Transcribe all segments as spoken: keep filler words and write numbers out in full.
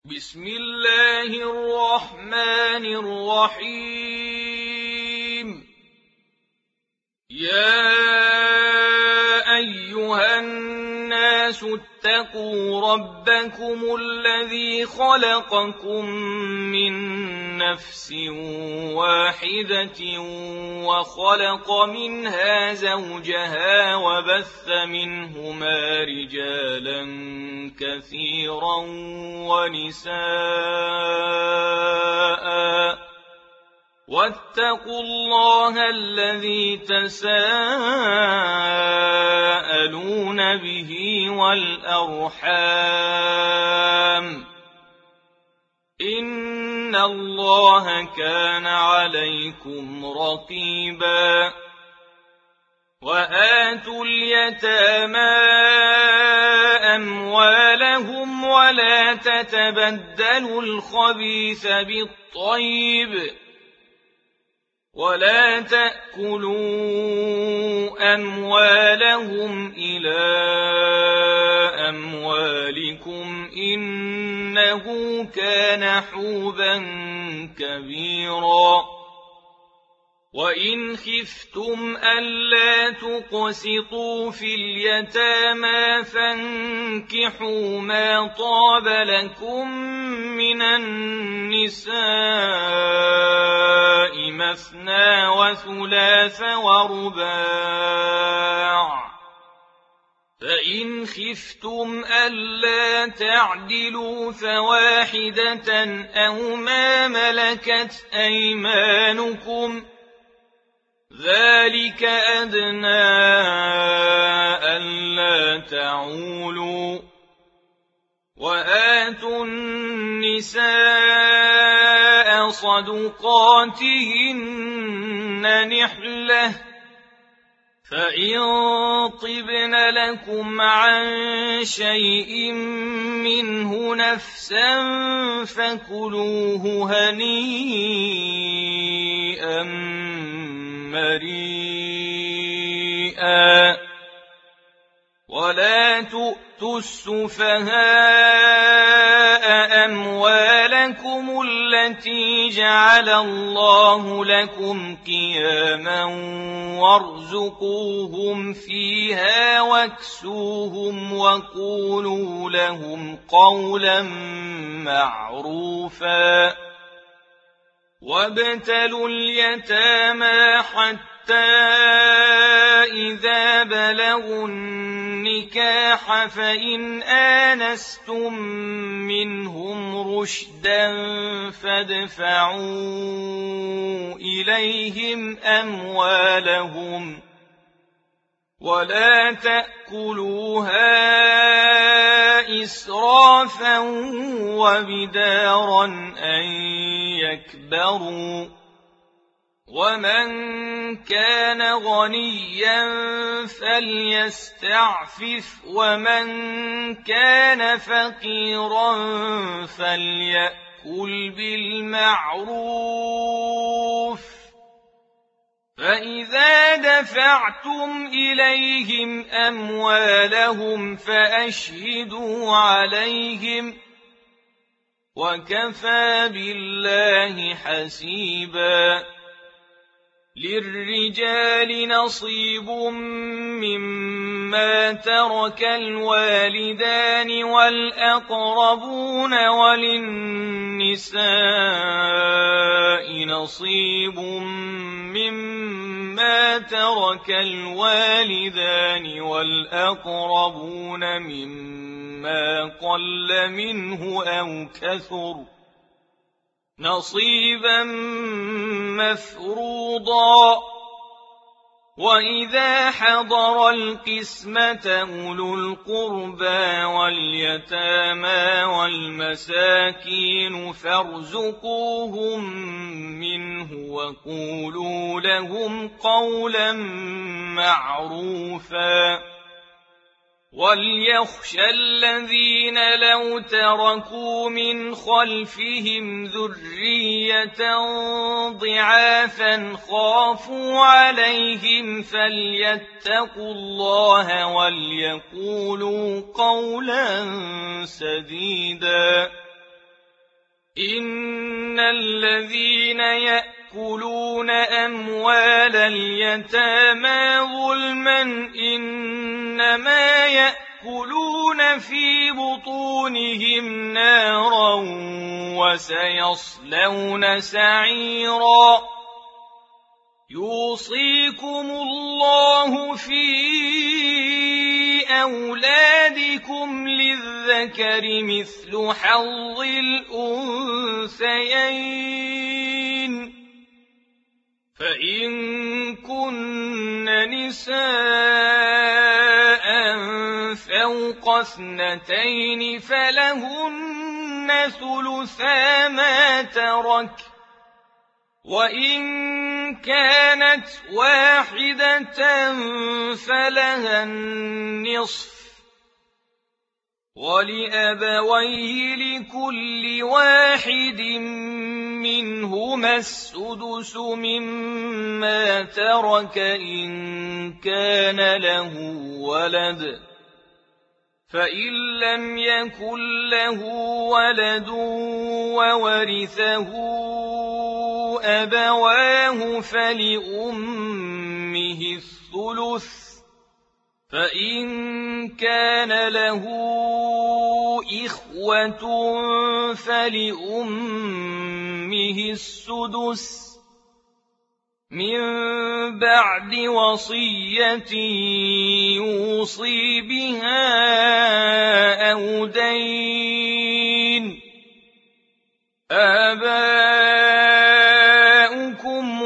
بسم الله الرحمن الرحيم. يا أيها الناس اتقوا ربكم الذي خلقكم من نفس واحدة وخلق منها زوجها وبث منهما رجالا كثيرا ونساء واتقوا الله الذي تساءلون به والأرحام إن الله كان عليكم رقيبا. وآتوا اليتامى أموالهم ولا تتبدلوا الخبيث بالطيب ولا تأكلوا أموالهم إلى أموالكم إنه كان حوبا كبيرا. وإن خفتم ألا تقسطوا في اليتامى فانكحوا ما طاب لكم من النساء مثنى وثلاث ورباع، فإن خفتم ألا تعدلوا فواحدة أو ما ملكت أيمانكم ذلك أدنى ألا تعولوا. وآتوا النساء صدقاتهن نحلة فإن طبن لكم عن شيء منه نفسا فكلوه هنيئا مريئا. ولا تؤتوا السفهاء أموالكم التي جعل الله لكم قياما وارزقوهم فيها واكسوهم وقولوا لهم قولا معروفا. وابتلوا اليتامى حتى إذا بلغوا النكاح فإن آنستم منهم رشدا فادفعوا إليهم أموالهم ولا تأكلوها إسرافا وبدارا أن يكبروا. ومن كان غنيا فليستعفف ومن كان فقيرا فليأكل بالمعروف. فإذا دفعتم إليهم أموالهم فأشهدوا عليهم وكفى بالله حسيبا. للرجال نصيب مما ترك الوالدان والأقربون وللنساء نصيب مما ترك الوالدان والأقربون مما قل منه أو كثر نصيبا مفروضا. وإذا حضر القسمة أولو القربى واليتامى والمساكين فارزقوهم منه وقولوا لهم قولا معروفا. وليخشى الذين لو تركوا من خلفهم ذرية ضعافا خافوا عليهم فليتقوا الله وليقولوا قولا سديدا. إن الذين يأكلون أموال اليتامى ظلما إنما يأكلون في بطونهم نارا وسيصلون سعيرا يوصيكم الله في أولادكم للذكر مثل حظ الأنثيين فإن كن نساء فوق اثنتين فلهن ثلثا ما ترك وإن كانت واحدة فلها النصف ولأبويه لكل واحد منهما السدس مما ترك إن كان له ولد فإن لم يكن له ولد وورثه أبواه فلأمه الثلث فإن كان له إخوة فلأمه السدس من بعد وصية يوصي بها أو دين آباؤكم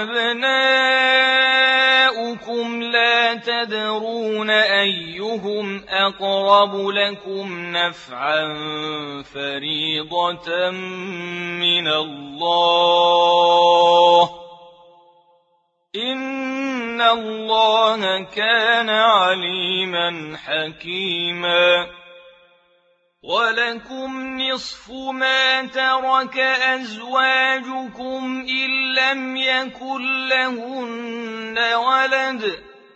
وأبناؤكم لا تدرون أيهم أقرب لكم نفعا فريضة من الله إن الله كان عليما حكيما ولكم نصف ما ترك أزواجكم إن لم يكن لهن ولد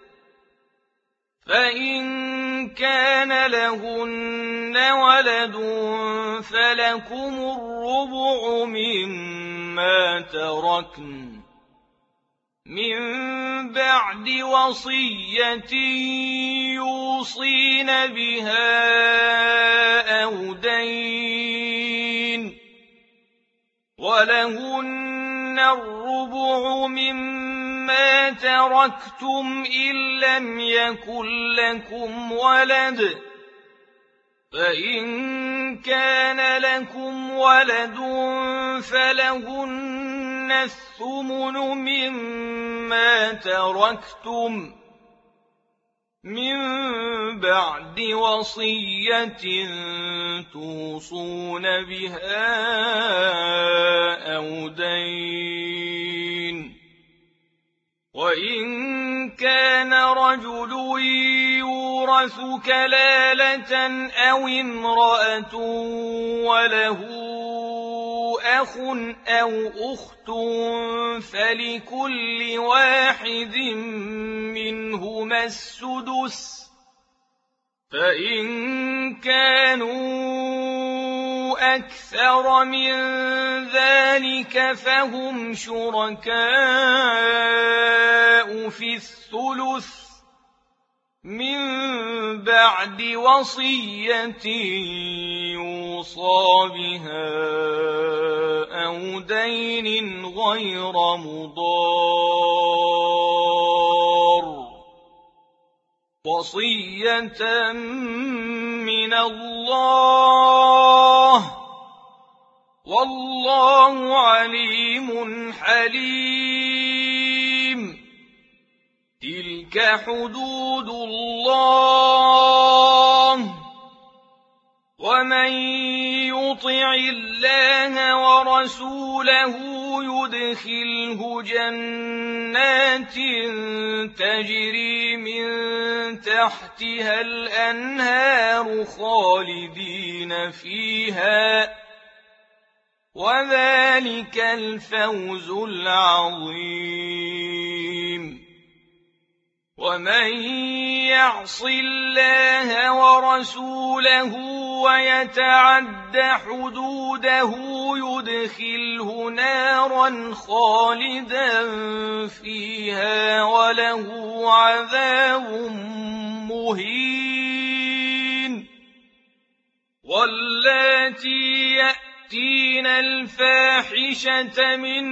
فإن كان لهن ولد فلكم الربع مما تركن من بعد وصية يوصين بها أو دين ولهن الربع مما تركتم إن لم يكن لكم ولد فإن كان لكم ولد فلهن الثمن مما تركتم من بعد وصية توصون بها أو دين وإن كان رجل يورث كلالة أو امرأة وله أخ أو أخت فلكل واحد منهما السدس فإن كانوا أكثر من ذلك فهم شركاء في الثلث من بعد وصية يوصى بها أو دين غير مضار وصية من الله والله عليم حليم تلك حدود الله ومن يطع الله ورسوله يدخله جنات تجري من تحتها الأنهار خالدين فيها وذلك الفوز العظيم ومن يعص الله ورسوله ويتعد حدوده يدخله نارا خالدا فيها وله عذاب مهين. واللاتي يأتين الفاحشة من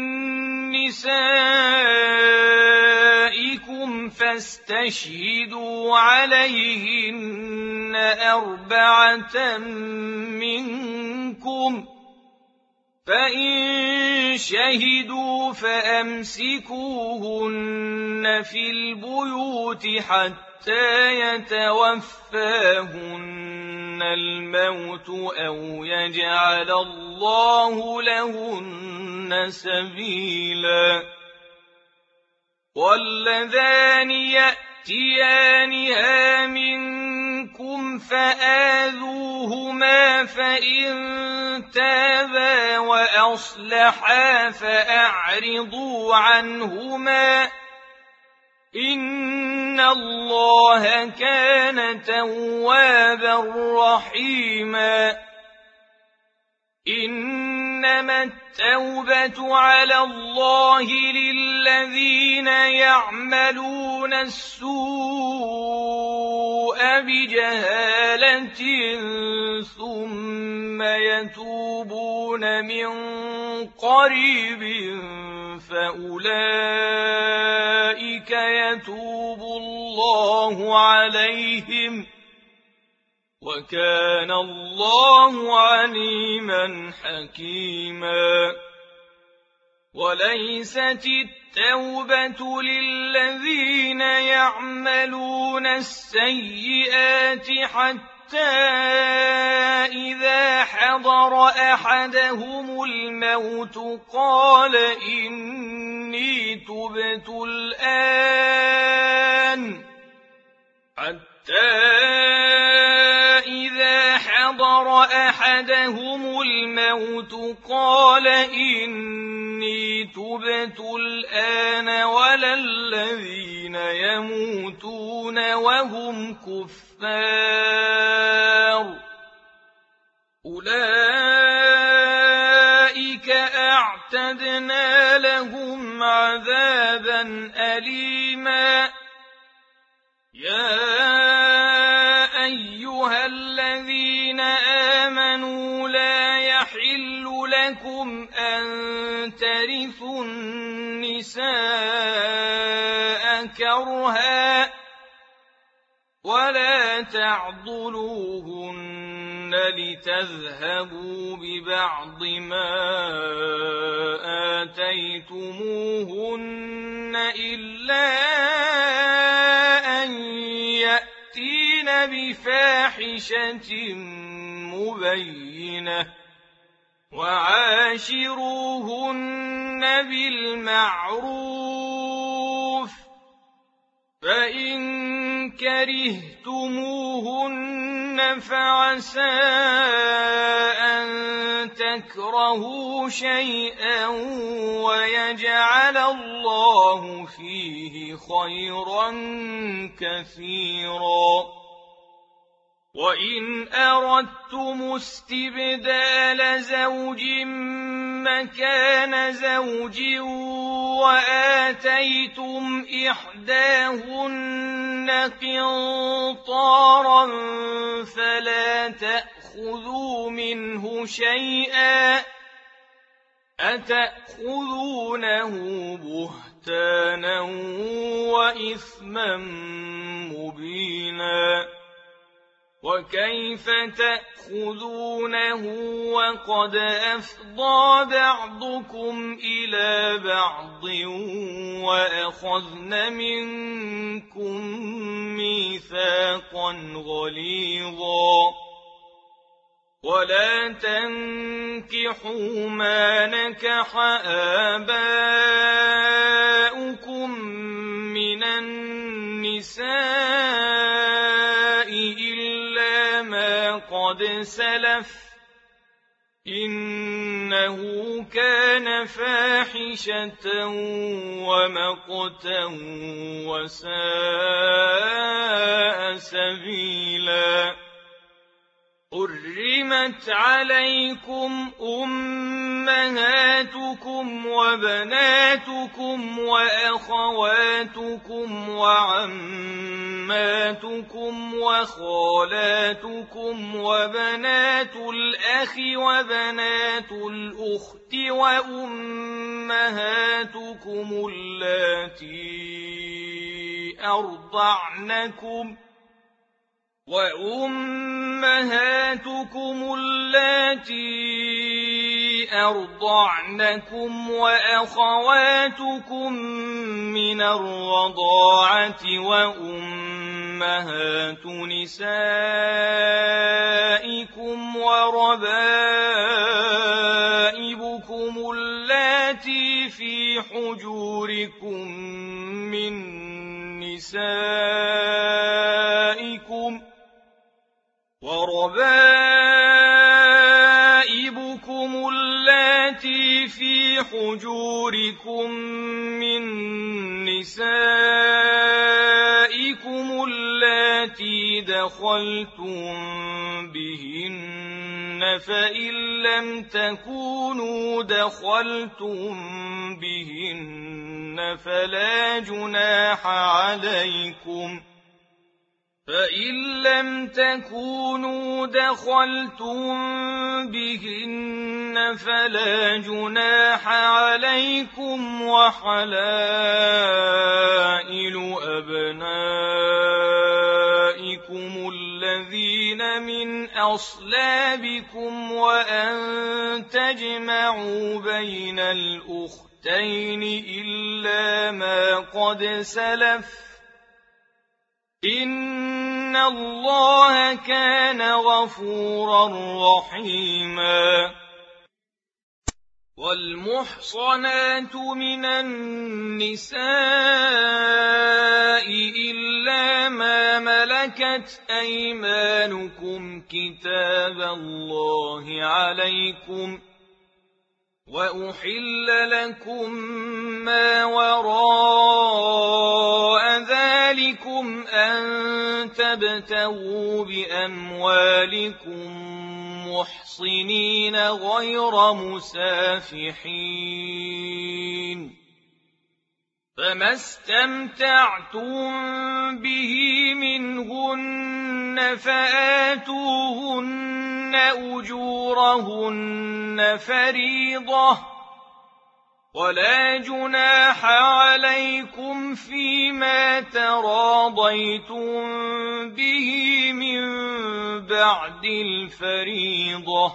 نسائكم فاستشهدوا عليهن أربعة منكم، فإن شهدوا فأمسكوهن في البيوت حتى يتوفاهن الموت أو يجعل الله لهن سبيلا. واللذان يأتيانها منكم فآذوهما فإن تابا وأصلحا فأعرضوا عنهما إن الله كان توابا رحيما. إنما التوبة على الله للذين يعملون السوء بجهالة ثم يتوبون من قريب فأولئك يتوب الله عليهم وكان الله عليما حكيما. وليست التوبة للذين يعملون السيئات حتى إذا حضر أحدهم الموت قال إني تبت الآن حتى إذا حضر أحدهم الموت قال إني تبت الآن ولا الذين يموتون وهم كفار أولئك أعتدنا لهم عذابا أليما. يا أيها الذين آمنوا لا يحل لكم أن ترثوا النساء كرها ولا تعضلوهن لتذهبوا ببعض ما آتيتموهن إلا أن يأتين بفاحشة مبينة وعاشروهن بالمعروف فإن كرهتموهن فعسى أن تكرهوا شيئا ويجعل الله فيه خيرا كثيرا. وإن أردتم استبدال زوج مكان زوج وآتيتم إحداهن قنطارا فلا تأخذوا منه شيئا أتأخذونه بهتانا وإثما مبينا. وكيف تأخذونه وقد أفضى بعضكم إلى بعض وأخذن منكم ميثاقا غليظا. ولا تنكحوا ما نكح آباؤكم من النساء إلا ما قد سلف إن إنه كان فاحشة ومقتا وساء سبيلا حرمت عليكم أمهاتكم وبناتكم وأخواتكم وعماتكم وخالاتكم وبنات الأخ وبنات الأخت وأمهاتكم اللاتي أرضعنكم وأمهاتكم اللاتي أرضعنكم وأخواتكم من الرضاعة وأمهات نسائكم وربائبكم اللاتي في حجوركم من نسائكم وربائبكم اللاتي في حجوركم من نسائكم اللاتي دخلتم بهن فإن لم تكونوا دخلتم بهن فلا جناح عليكم فإن لم تكونوا دخلتم بهن فلا جناح عليكم وحلائل أبنائكم الذين من أصلابكم وأن تجمعوا بين الأختين إلا ما قد سلف إن الله كان غفورا رحيما والمحصنات من النساء إلا ما ملكت أيمانكم كتاب الله عليكم وأحل لكم ما وراء ذلكم أن تبتغوا بأموالكم محصنين غير مسافحين فما استمتعتم به منهن فآتوهن أجورهن فريضة ولا جناح عليكم فيما تراضيتم به من بعد الفريضة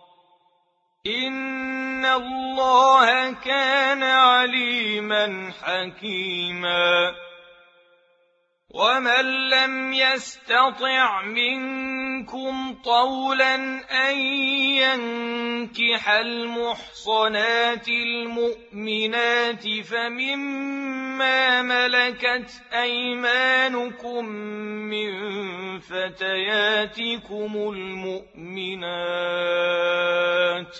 إن الله كان عليما حكيما ومن لم يستطع منكم طولا أن ينكح المحصنات المؤمنات فمما ملكت أيمانكم من فتياتكم المؤمنات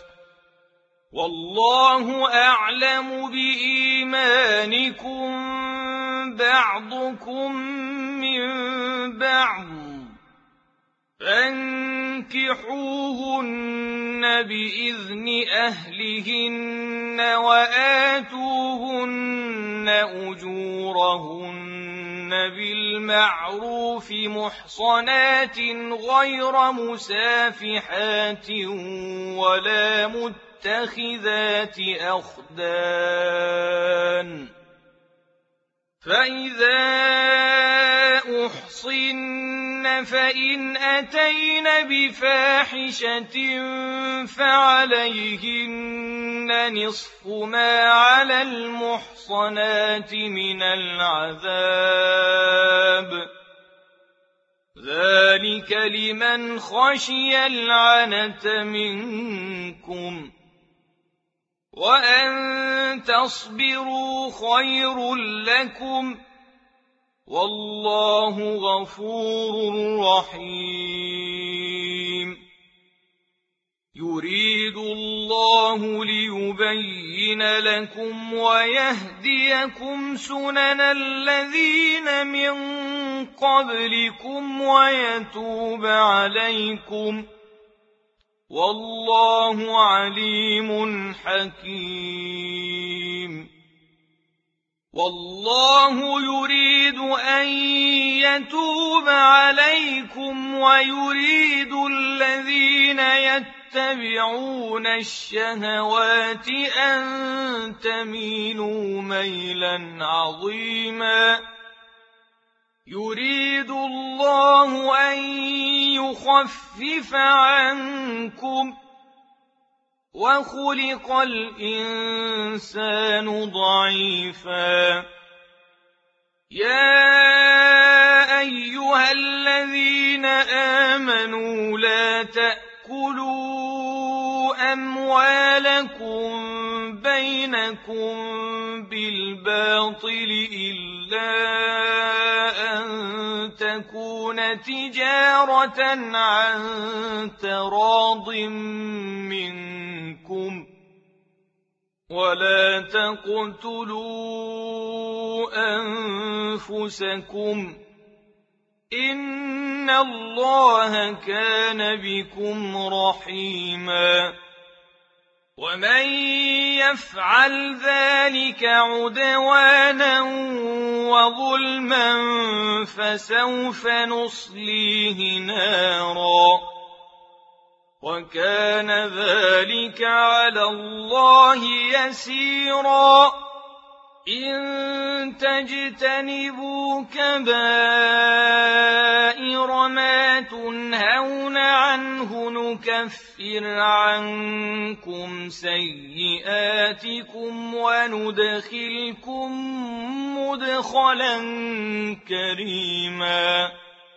والله أعلم بإيمانكم بعضكم من بعض فانكحوهن بإذن أهلهن وآتوهن أجورهن بالمعروف محصنات غير مسافحات ولا متخذات أخدان فإذا أحصن فإن أتين بفاحشة فعليهن نصف ما على المحصنات من العذاب ذلك لمن خشي العنة منكم وأن تصبروا خير لكم والله غفور رحيم يريد الله اللَّهُ لِيُبَيِّنَ لَكُمْ وَيَهْدِيَكُمْ سُنَنَ الَّذِينَ مِن قَبْلِكُمْ وَيَتُوبَ عَلَيْكُمْ ۗ وَاللَّهُ عَلِيمٌ حَكِيمٌ. وَاللَّهُ يُرِيدُ أَن يَتُوبَ عَلَيْكُمْ وَيُرِيدُ الَّذِينَ يَتَّبِعُونَ الشَّهَوَاتِ أَن تَمِيلُوا مَيْلًا عَظِيمًا. يُرِيدُ اللَّهُ أَن يُخَفِّفَ عَنكُمْ، وَخُلِقَ الْإِنسَانُ ضَعِيفًا. يَا أَيُّهَا الَّذِينَ آمَنُوا لَا تَأْكُلُوا أَمْوَالَكُم بَيْنَكُم بِالْبَاطِلِ إِلَّا أَن تَكُونَ تِجَارَةً عَن تَرَاضٍ مِّنكُمْ، وَلَا تَقْتُلُوا أَنفُسَكُمْ ۚ إِنَّ اللَّهَ كَانَ بِكُمْ رَحِيمًا. وَمَن يَفْعَلْ ذَلِكَ عُدْوَانًا وَظُلْمًا فَسَوْفَ نُصْلِيهِ نَارًا، وَكَانَ ذَلِكَ عَلَى اللَّهِ يَسِيرًا. إِن تَجْتَنِبُوا كَبَائِرَ مَا تُنْهَوْنَ عَنْهُ نُكَفِّرْ عَنكُمْ سَيِّئَاتِكُمْ وَنُدْخِلْكُم مُّدْخَلًا كَرِيمًا.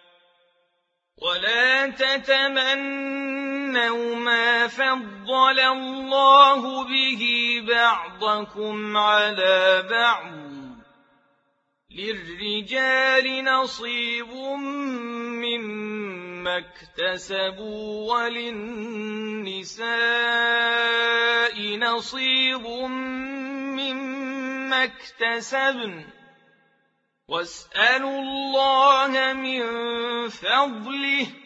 وَلَا تَتَمَنَّوْا مَا فَضَّلَ اللَّهُ بِهِ بَعْضَكُمْ عَلَىٰ بَعْضٍ ۚ لِّلرِّجَالِ نَصِيبٌ مِّمَّا اكْتَسَبُوا وَلِلنِّسَاءِ نَصِيبٌ مِّمَّا اكْتَسَبْنَ ۚ وَاسْأَلُوا اللَّهَ مِن فَضْلِهِ ۗ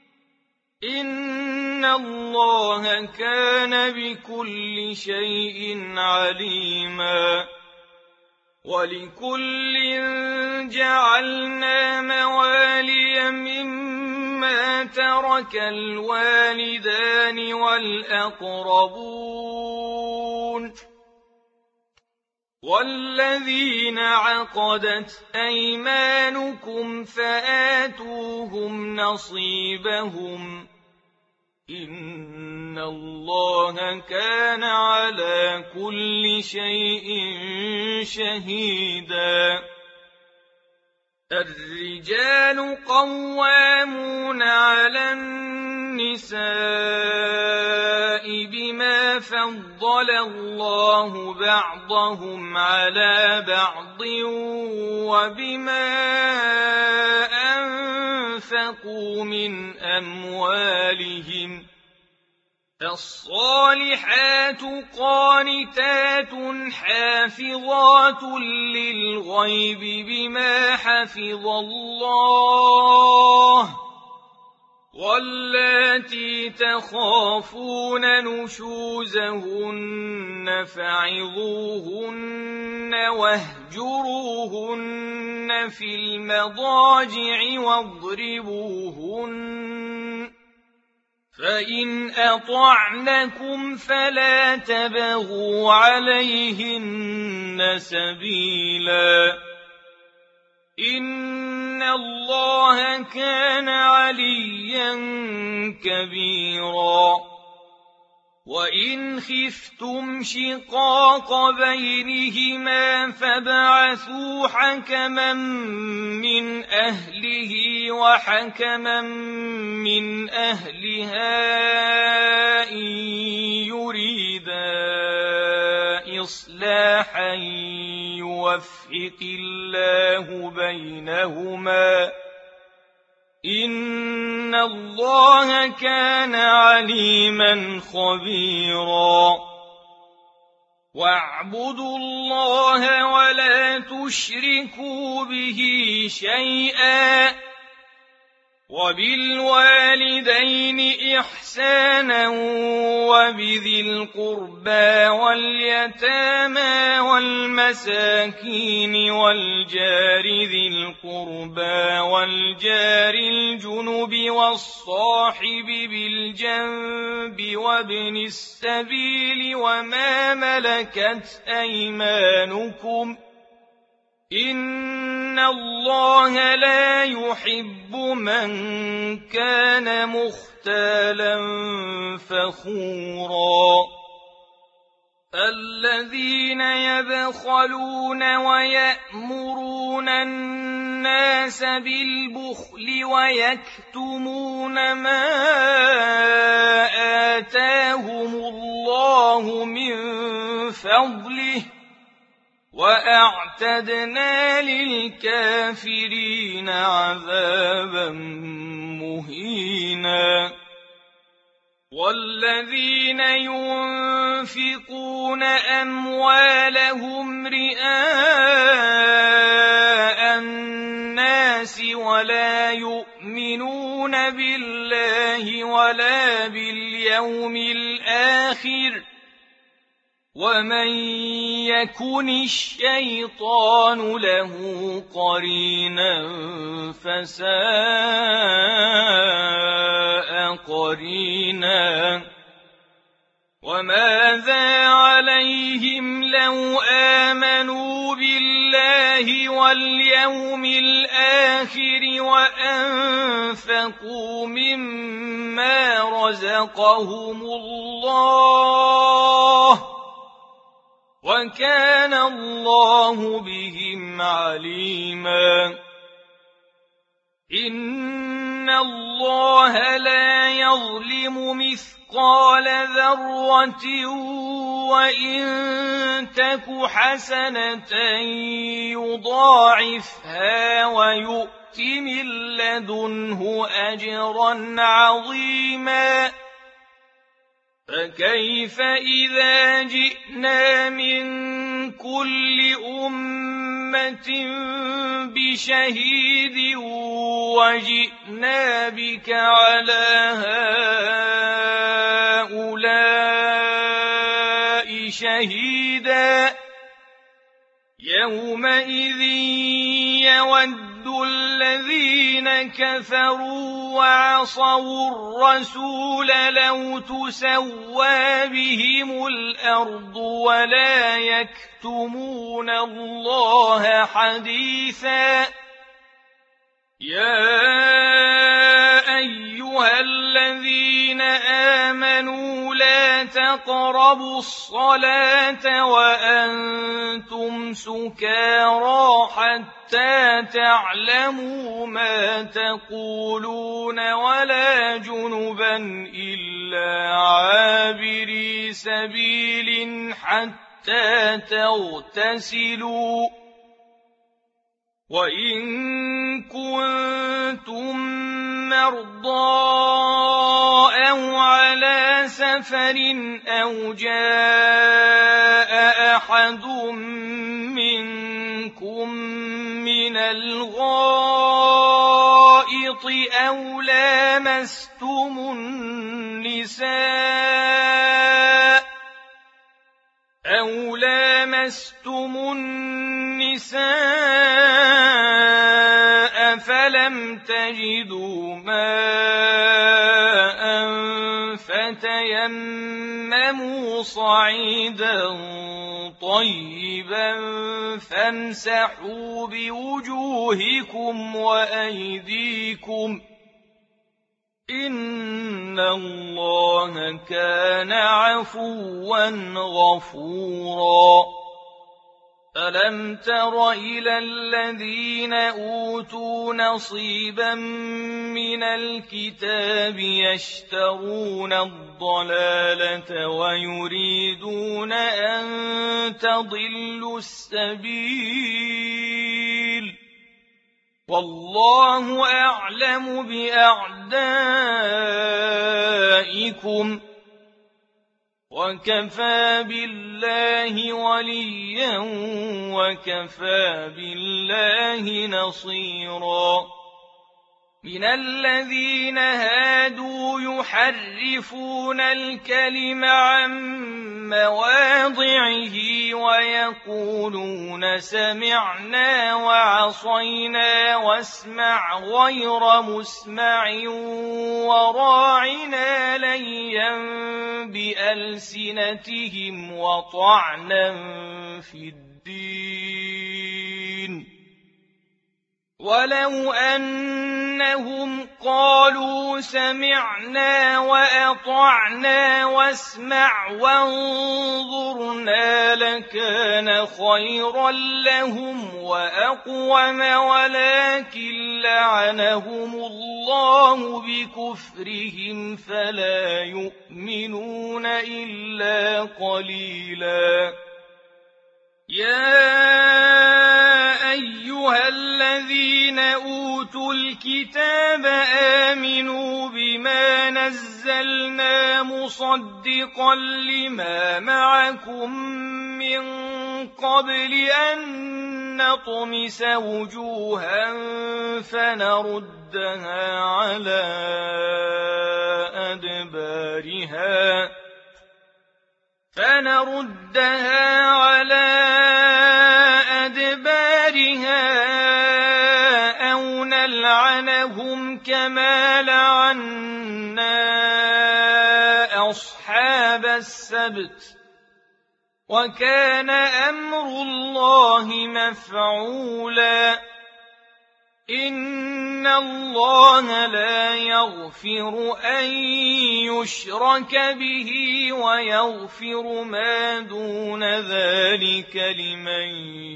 إِنَّ اللَّهَ كَانَ بِكُلِّ شَيْءٍ عَلِيمًا. وَلِكُلٍّ جَعَلْنَا مَوَالِيَ مِمَّا تَرَكَ الْوَالِدَانِ وَالْأَقْرَبُونَ وَالَّذِينَ عَقَدَتْ أَيْمَانُكُمْ فَآتُوهُمْ نَصِيبَهُمْ ۖ إِنَّ اللَّهَ كَانَ عَلَىٰ كُلِّ شَيْءٍ شَهِيدًا. الرِّجَالُ قَوَّامُونَ عَلَى النِّسَاءِ بِمَا فَضَّلَ اللَّهُ بَعْضَهُمْ عَلَىٰ بَعْضٍ وَبِمَا أَنفَقُوا مِنْ أَمْوَالِهِمْ ۚ فَالصَّالِحَاتُ قَانِتَاتٌ حَافِظَاتٌ لِّلْغَيْبِ بِمَا حَفِظَ اللَّهُ ۚ وَاللَّاتِي تَخَافُونَ نُشُوزَهُنَّ فَعِظُوهُنَّ وَاهْجُرُوهُنَّ فِي الْمَضَاجِعِ وَاضْرِبُوهُنَّ ۖ فَإِنْ أَطَعْنَكُمْ فَلَا تَبْغُوا عَلَيْهِنَّ سَبِيلًا ۗ إِنَّ اللَّهَ كَانَ عَلِيًّا كَبِيرًا. وَإِنْ خِفْتُمْ شِقَاقَ بَيْنِهِمَا فَابْعَثُوا حَكَمًا مِّنْ أَهْلِهِ وَحَكَمًا مِّنْ أَهْلِهَا إِن يُرِيدَا إِصْلَاحًا يُوَفِّقِ اللَّهُ بَيْنَهُمَا ۗ إِنَّ اللَّهَ كَانَ عَلِيمًا خَبِيرًا. واعبدوا الله ولا تشركوا به شيئا وبالوالدين إحسانا وبذي القربى واليتامى والمساكين والجار ذي القربى والجار الجنب والصاحب بالجنب وابن السبيل وما ملكت أيمانكم إن الله لا يحب من كان مختالا فخورا الذين يبخلون ويأمرون الناس بالبخل ويكتمون ما آتاهم الله من فضله وأعتدنا للكافرين عذابا مهينا والذين ينفقون أموالهم رئاء الناس ولا يؤمنون بالله ولا باليوم الآخر ومن يكن الشيطان له قرينا فساء قرينا وماذا عليهم لو آمنوا بالله واليوم الآخر وأنفقوا مما رزقهم الله وكان الله بهم عليما إن الله لا يظلم مثقال ذرة وإن تك حسنة يضاعفها ويؤت من لدنه أجرا عظيما فكيف إذا جئنا من كل أمة بشهيد وجئنا بك على هؤلاء شهيدا يومئذ يود الذين كفروا وعصوا الرسول لو تسوى بهم الأرض ولا يكتمون الله حديثا يا أيها الذين آمنوا لا تقربوا الصلاة وأنتم سكارى حتى تعلموا ما تقولون ولا جنبا إلا عابري سبيل حتى تغتسلوا وإن كنتم مرضى أو على سفر أو جاء أحد منكم من الغائط أو لامستم النساء أو لامستم النساء فلم تجدوا ماء فتيمموا صعيدا طيبا فامسحوا بوجوهكم وأيديكم إن الله كان عفوا غفورا ألم تر إلى الذين أوتوا نصيبا من الكتاب يشترون الضلالة ويريدون أن تضلوا السبيل والله أعلم بأعدائكم وكفى بالله وليا وكفى بالله نصيرا من الذين هادوا يحرفون الكلم عن مواضعه ويقولون سمعنا وعصينا واسمع غير مسمع وراعنا ليا بألسنتهم وطعنا في الدين ولو أنهم قالوا سمعنا وأطعنا واسمع وانظرنا لكان خيرا لهم وأقوم ولكن لعنهم الله بكفرهم فلا يؤمنون إلا قليلا يا أيها الذين أوتوا الكتاب آمنوا بما نزلنا مصدقا لما معكم من قبل أن نطمس وجوها فنردها على أدبارها فنردها على أدبارها أو نلعنهم كما لعنا أصحاب السبت وكان أمر الله مفعولا إن الله لا يغفر أن يشرك به ويغفر ما دون ذلك لمن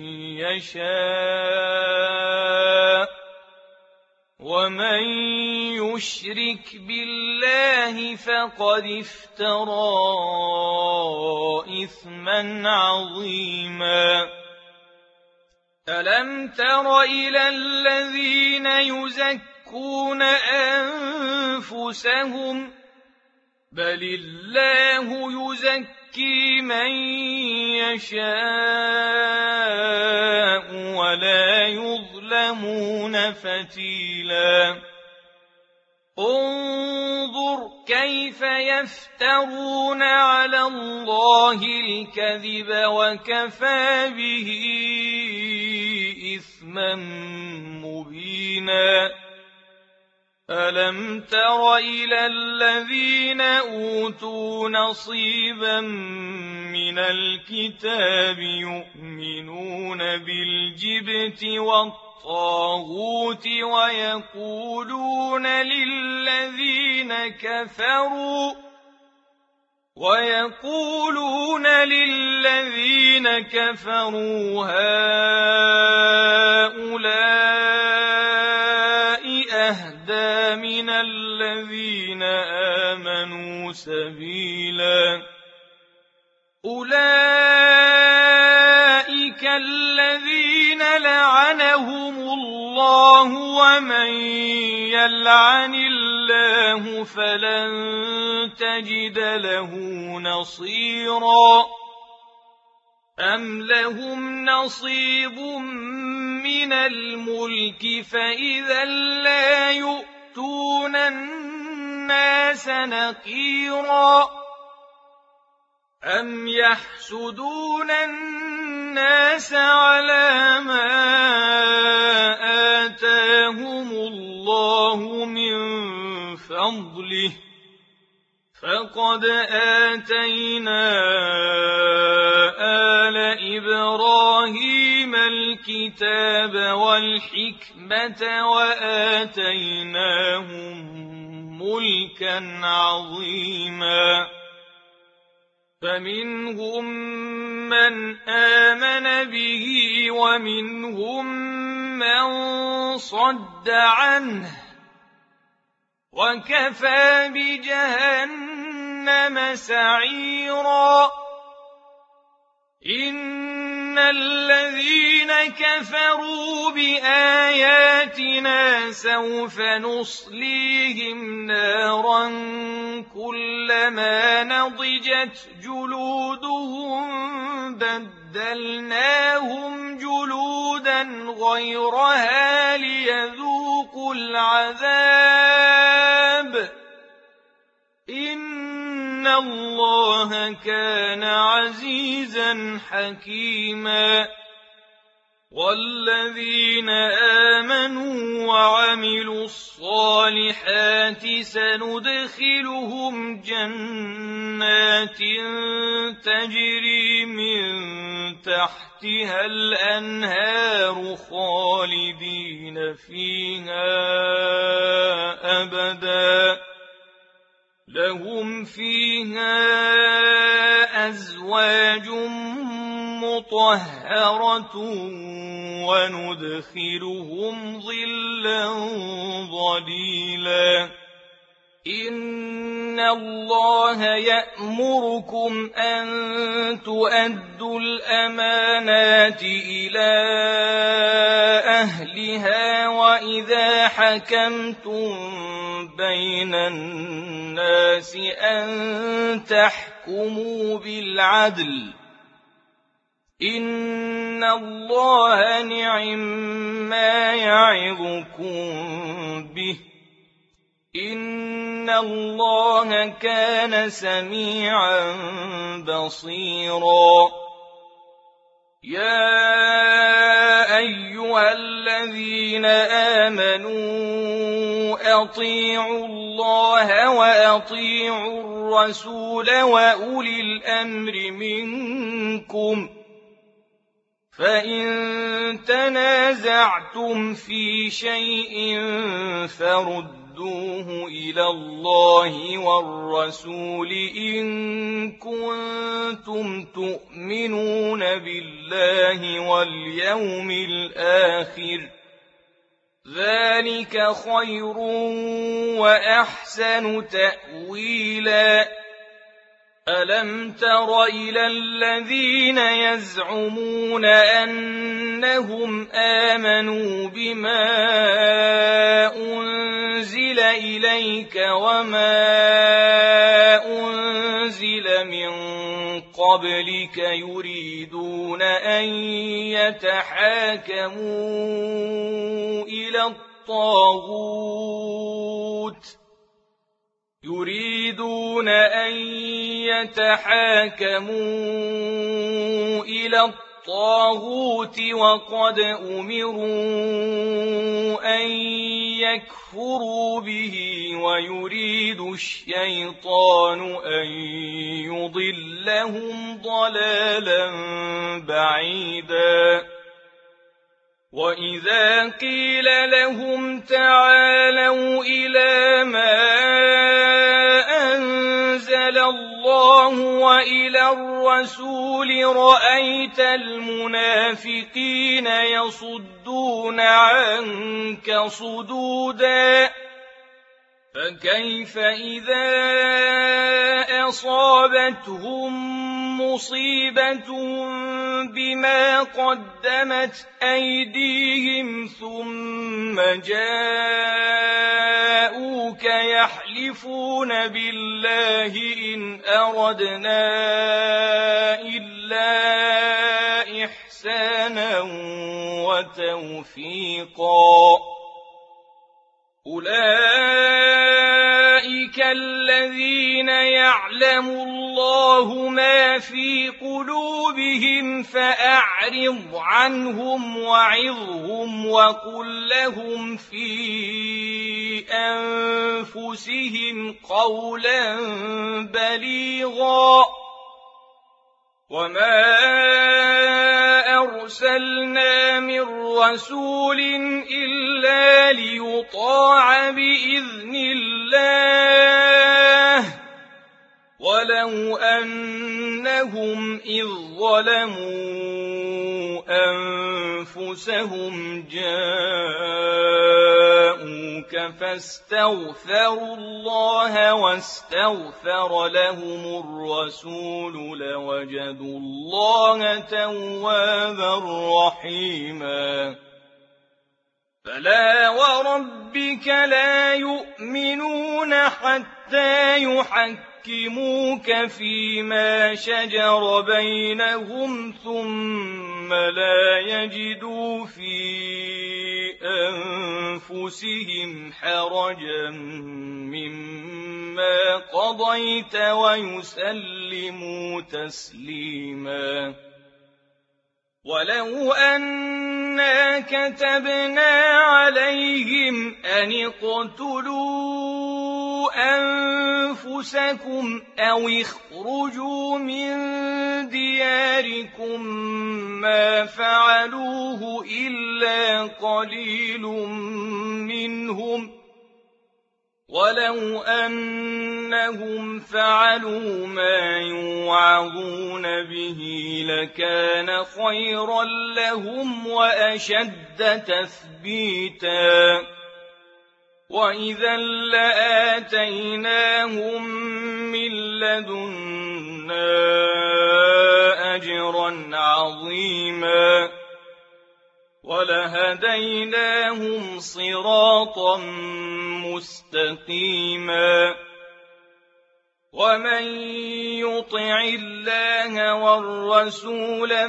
يشاء ومن يشرك بالله فقد افترى إثما عظيما ألم تر إلى الذين يزكون أنفسهم بل الله يزكي من يشاء ولا يظلمون فتيلا انظر كيف يفترون على الله الكذب وكفى به إثما مبينا ألم تر إلى الذين أوتوا نصيبا من الكتاب يؤمنون بالجبت والطاغوت ويقولون للذين كفروا ويقولون للذين كفروا هؤلاء أهدى من الذين آمنوا سبيلا أولئك الذين لعنهم الله ومن يلعن الله فلن تجد له نصيرا أم لهم نصيب من الملك فإذا لا يؤتون الناس نقيرا أم يحسدون الناس على ما آتاهم الله من فضله فقد آتينا آل إبراهيم الكتاب والحكمة وآتيناهم ملكا عظيما فمنهم من آمن به ومنهم من صد عنه وكفى بجهنم سعيرا إن إن الذين كفروا بآياتنا سوف نصليهم نارا كلما نضجت جلودهم بدلناهم جلودا غيرها ليذوقوا العذاب إن الله كان عزيزا حكيما والذين آمنوا وعملوا الصالحات سندخلهم جنات تجري من تحتها الأنهار خالدين فيها أبدا لهم فيها أزواج مطهرة وندخلهم ظلا ظليلا إن الله يأمركم أن تؤدوا الأمانات إلى أهلها وإذا حكمتم بين الناس أن تحكموا بالعدل إن الله نعما يعظكم به إن الله كان سميعا بصيرا يا أيها الذين آمنوا أطيعوا الله وأطيعوا الرسول وأولي الأمر منكم فإن تنازعتم في شيء فردوه إلى الله والرسول إن كنتم تؤمنون بالله واليوم الآخر ذلك خير وأحسن تأويلا ألم تر إلى الذين يزعمون أنهم آمنوا بما أنزل إليك وما أنزل من قبلك يريدون أن يتحاكموا إلى الطاغوت يريدون أن يتحاكموا إلى الطاغوت وقد أمروا أن يكفروا به ويريد الشيطان أن يضلهم ضلالا بعيدا وإذا قيل لهم تعالوا إلى ما أنزل الله وإلى الرسول رأيت المنافقين يصدون عنك صدودا فكيف إذا أصابتهم مصيبة بما قدمت أيديهم ثم جاءوك يحلفون بالله إن أردنا إلا إحسانا وتوفيقا أولئك الذين يعلم الله ما في قلوبهم فأعرض عنهم وعظهم وقل لهم في أنفسهم قولا بليغا وما أرسلنا من رسول إلا ليطاع بإذن الله ولو أنهم إذ ظلموا أنفسهم جاءوا جاءوك فاستغفروا الله واستغفر لهم الرسول لوجدوا الله توابا رحيما فلا وربك لا يؤمنون حتى يحكموك فيما شجر بينهم ثم لا يجدوا في أنفسهم حرجا مما قضيت ويسلموا تسليما ولو أنا كتبنا عليهم أن اقتلوا أنفسكم أو اخرجوا من دياركم ما فعلوه إلا قليل منهم ولو أنهم فعلوا ما يوعظون به لكان خيرا لهم وأشد تثبيتا وإذا لآتيناهم من لدنا أجرا عظيما ولهديناهم صراطا مستقيما ومن يطع الله والرسول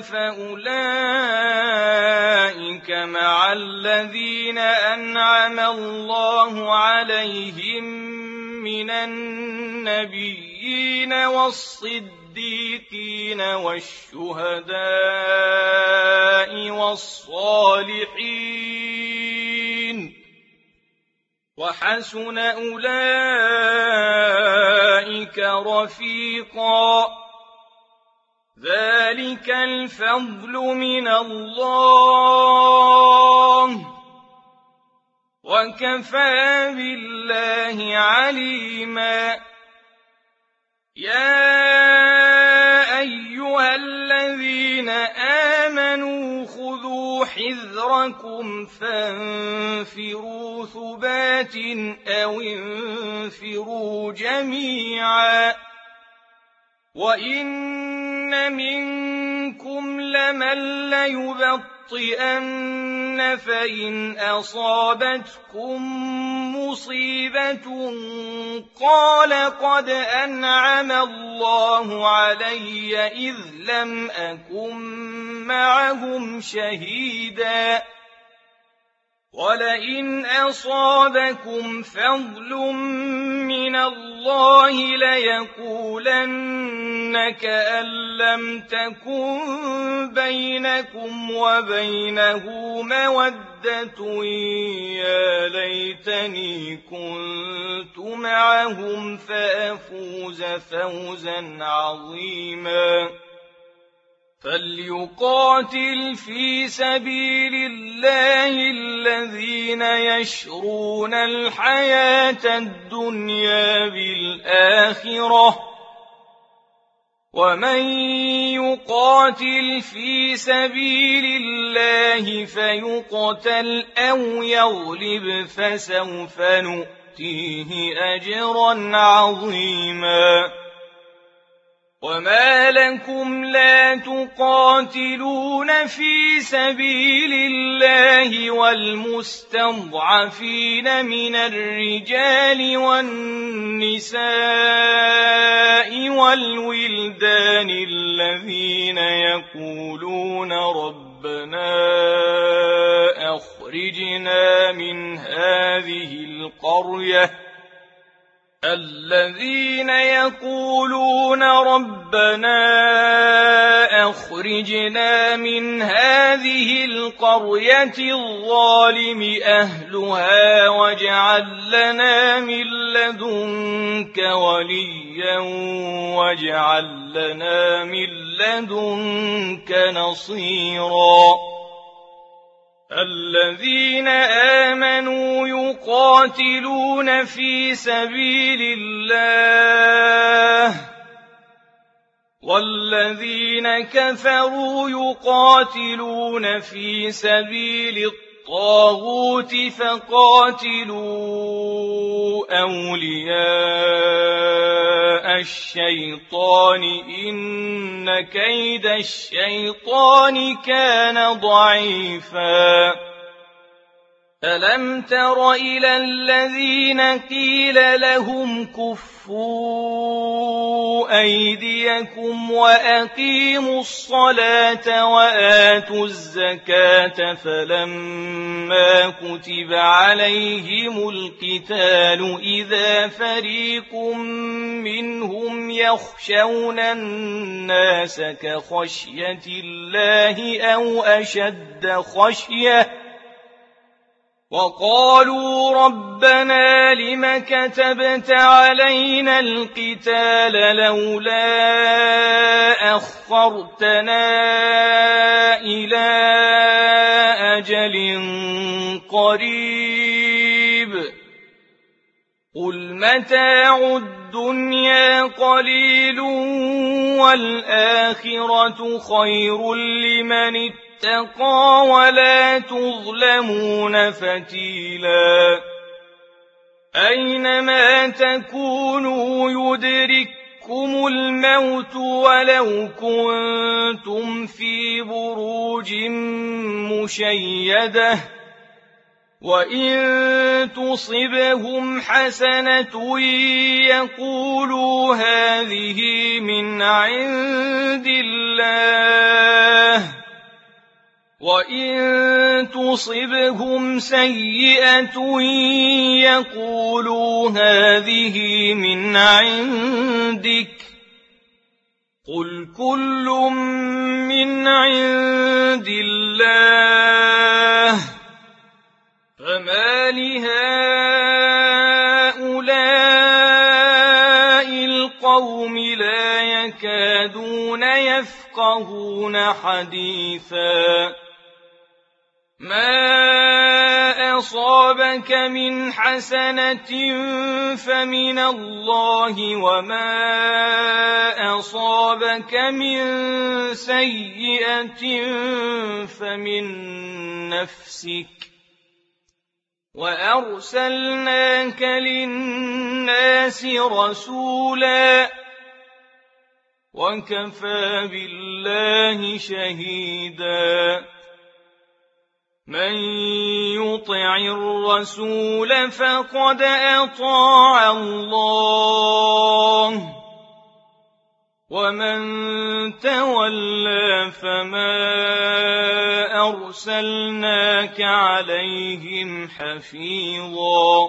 فأولئك مع الذين أنعم الله عليهم من النبيين والصديقين والشهداء والصالحين وحسن أولئك رفيقا ذلك الفضل من الله وكفى بالله عليما يا أيها الذين آمنوا خذوا حذركم فانفروا ثبات أو انفروا جميعا وإن منكم لمن ليبطئن فإن أصابتكم مصيبة قال قد أنعم الله علي إذ لم أكن معهم شهيدا ولئن أصابكم فضل من الله ليقولن كأن لم تكن بينكم وبينه مودة يا ليتني كنت معهم فأفوز فوزا عظيما فليقاتل في سبيل الله الذين يشرون الحياة الدنيا بالآخرة ومن يقاتل في سبيل الله فيقتل أو يغلب فسوف نؤتيه أجرا عظيما وما لكم لا تقاتلون في سبيل الله والمستضعفين من الرجال والنساء والولدان الذين يقولون ربنا أخرجنا من هذه القرية الذين يقولون ربنا أخرجنا من هذه القرية الظالم أهلها واجعل لنا من لدنك وليا واجعل لنا من لدنك نصيرا الذين آمنوا يقاتلون في سبيل الله والذين كفروا يقاتلون في سبيل الطاغوت فقاتلوا أولياء الشيطان إن كيد الشيطان كان ضعيفا ألم تر إلى الذين قيل لهم كفوا أيديكم وأقيموا الصلاة وآتوا الزكاة فلما كتب عليهم القتال إذا فريق منهم يخشون الناس كخشية الله أو أشد خشية وقالوا ربنا لم كتبت علينا القتال لولا أخرتنا إلى أجل قريب قل متاع الدنيا قليل والآخرة خير لمن اتقى ولا تظلمون فتيلا أينما تكونوا يدرككم الموت ولو كنتم في بروج مشيدة وإن تصبهم حسنة يقولوا هذه من عند الله وإن تصبهم سيئة يقولوا هذه من عندك قل كل من عند الله فما لهؤلاء القوم لا يكادون يفقهون حديثا ما أصابك من حسنة فمن الله وما أصابك من سيئة فمن نفسك وأرسلناك للناس رسولا وكفى بالله شهيدا من يطع الرسول فقد أطاع الله ومن تولى فما أرسلناك عليهم حفيظا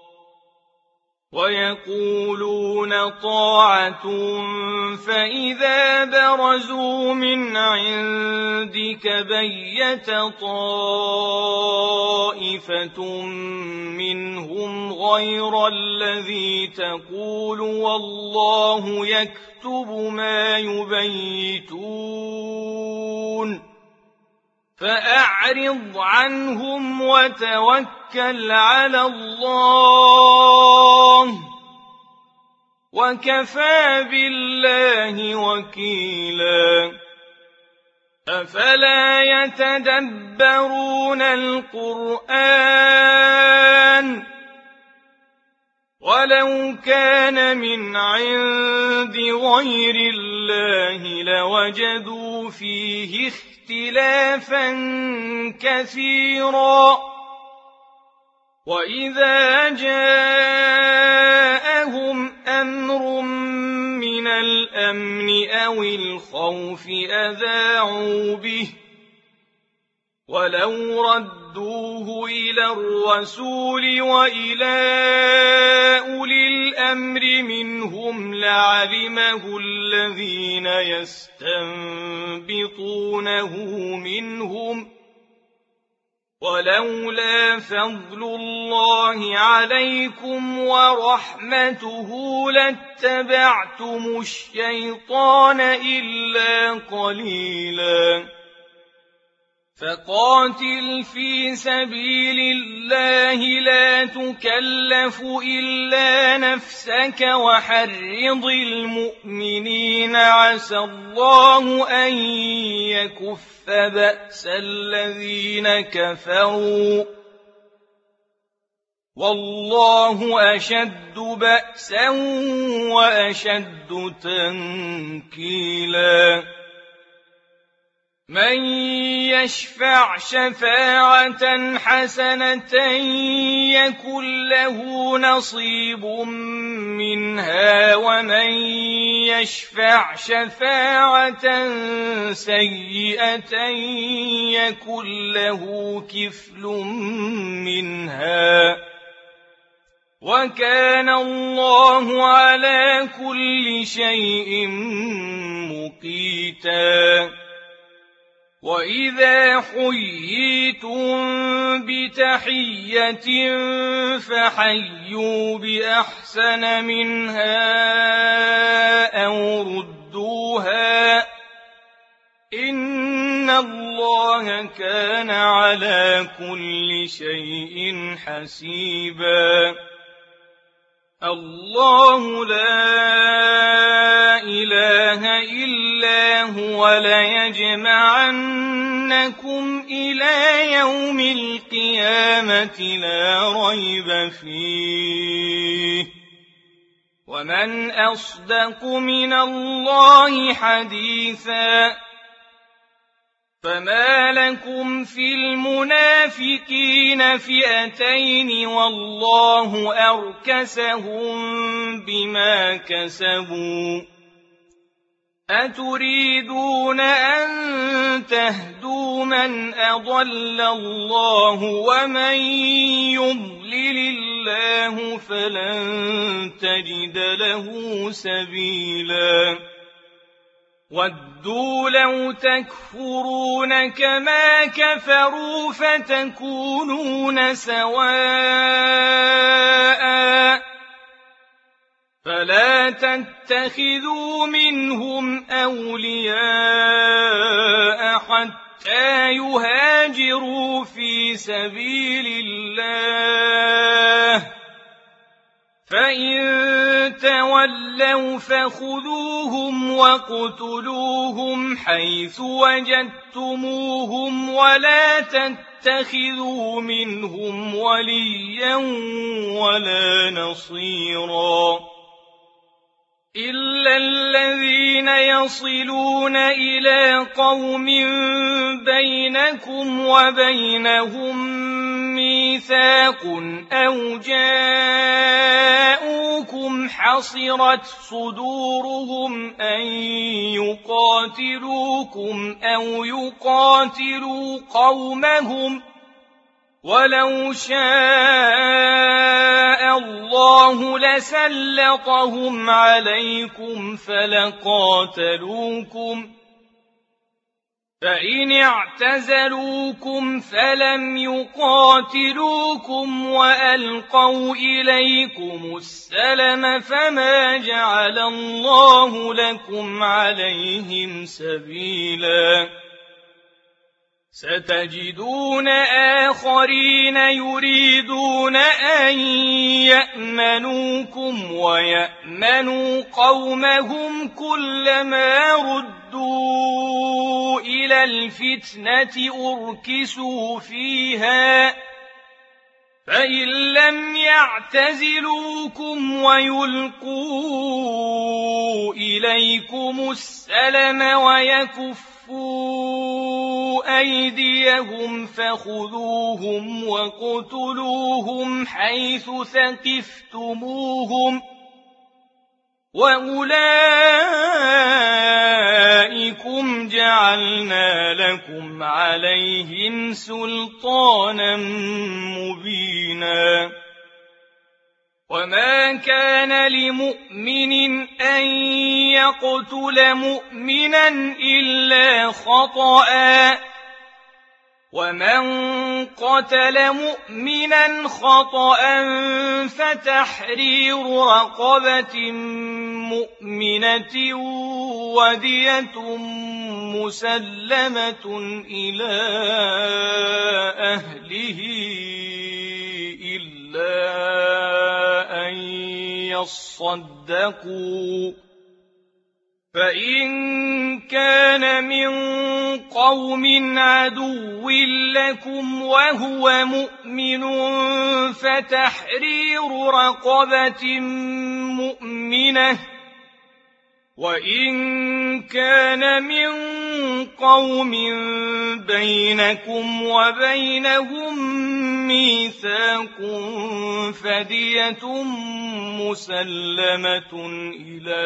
ويقولون طاعة فإذا برزوا من عندك بيت طائفة منهم غير الذي تقول والله يكتب ما يبيتون فأعرض عنهم وتوكل على الله وكفى بالله وكيلا أفلا يتدبرون القرآن ولو كان من عند غير الله لوجدوا فيه اختلافا كثيرا وإذا جاءهم أمر من الأمن أو الخوف أذاعوا به ولو ردوه إلى الرسول وإلى أولي الأمر منهم لعلمه الذين يستنبطونه منهم ولولا فضل الله عليكم ورحمته لاتبعتم الشيطان إلا قليلا فقاتل في سبيل الله لا تكلف إلا نفسك وحرض المؤمنين عسى الله أن يكف بأس الذين كفروا والله أشد بأسا وأشد تنكيلا من يشفع شفاعة حسنة يكن له نصيب منها ومن يشفع شفاعة سيئة يكن له كفل منها وكان الله على كل شيء مقيتا وإذا حييتم بتحية فحيوا بأحسن منها أو ردوها إن الله كان على كل شيء حسيبا الله لا إله إلا هو ليجمعنكم إلى يوم القيامة لا ريب فيه ومن أصدق من الله حديثا فما لكم في المنافقين فئتين والله أركسهم بما كسبوا أتريدون أن تهدوا من أضل الله ومن يضلل الله فلن تجد له سبيلا ودوا لو تكفرون كما كفروا فتكونون سواء فلا تتخذوا منهم أولياء حتى يهاجروا في سبيل الله فإن تولوا فخذوهم وَاقْتُلُوهُمْ حيث وجدتموهم ولا تتخذوا منهم وليا ولا نصيرا إلا الذين يصلون إلى قوم بينكم وبينهم ميثاق أو جاءوكم حصرت صدورهم أن يقاتلوكم أو يقاتلوا قومهم ولو شاء الله لسلطهم عليكم فلقاتلوكم فإن اعتزلوكم فلم يقاتلوكم وألقوا إليكم السلم فما جعل الله لكم عليهم سبيلا ستجدون آخرين يريدون أن يأمنوكم ويأمنوا قومهم كلما ردوا إلى الفتنة أركسوا فيها فإن لم يعتزلوكم ويلقوا إليكم السلم ويكفوا أيديهم فخذوهم وَاقْتُلُوهُمْ حيث ثقفتموهم وأولئكم جعلنا لكم عليهم سلطانا مبينا وما كان لمؤمن أن يقتل مؤمنا إلا خطأ ومن قتل مؤمنا خطأ فتحرير رقبة مؤمنة ودية مسلمة إلى أهله إلا أن يصدقوا، فإن كان من قوم عدو لكم وهو مؤمن فتحرير رقبة مؤمنة، وإن كان من قوم بينكم وبينهم ميثاق فدية مسلمة إلى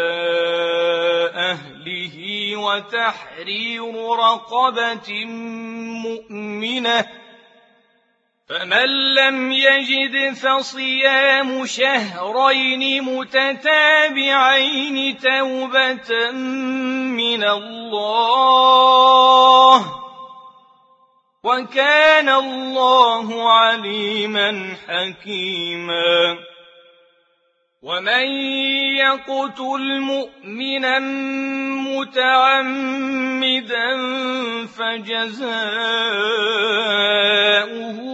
أهله وتحرير رقبة مؤمنة، فمن لم يجد فصيام شهرين متتابعين توبة من الله، وكان الله عليما حكيما. ومن يقتل مؤمنا متعمدا فجزاؤه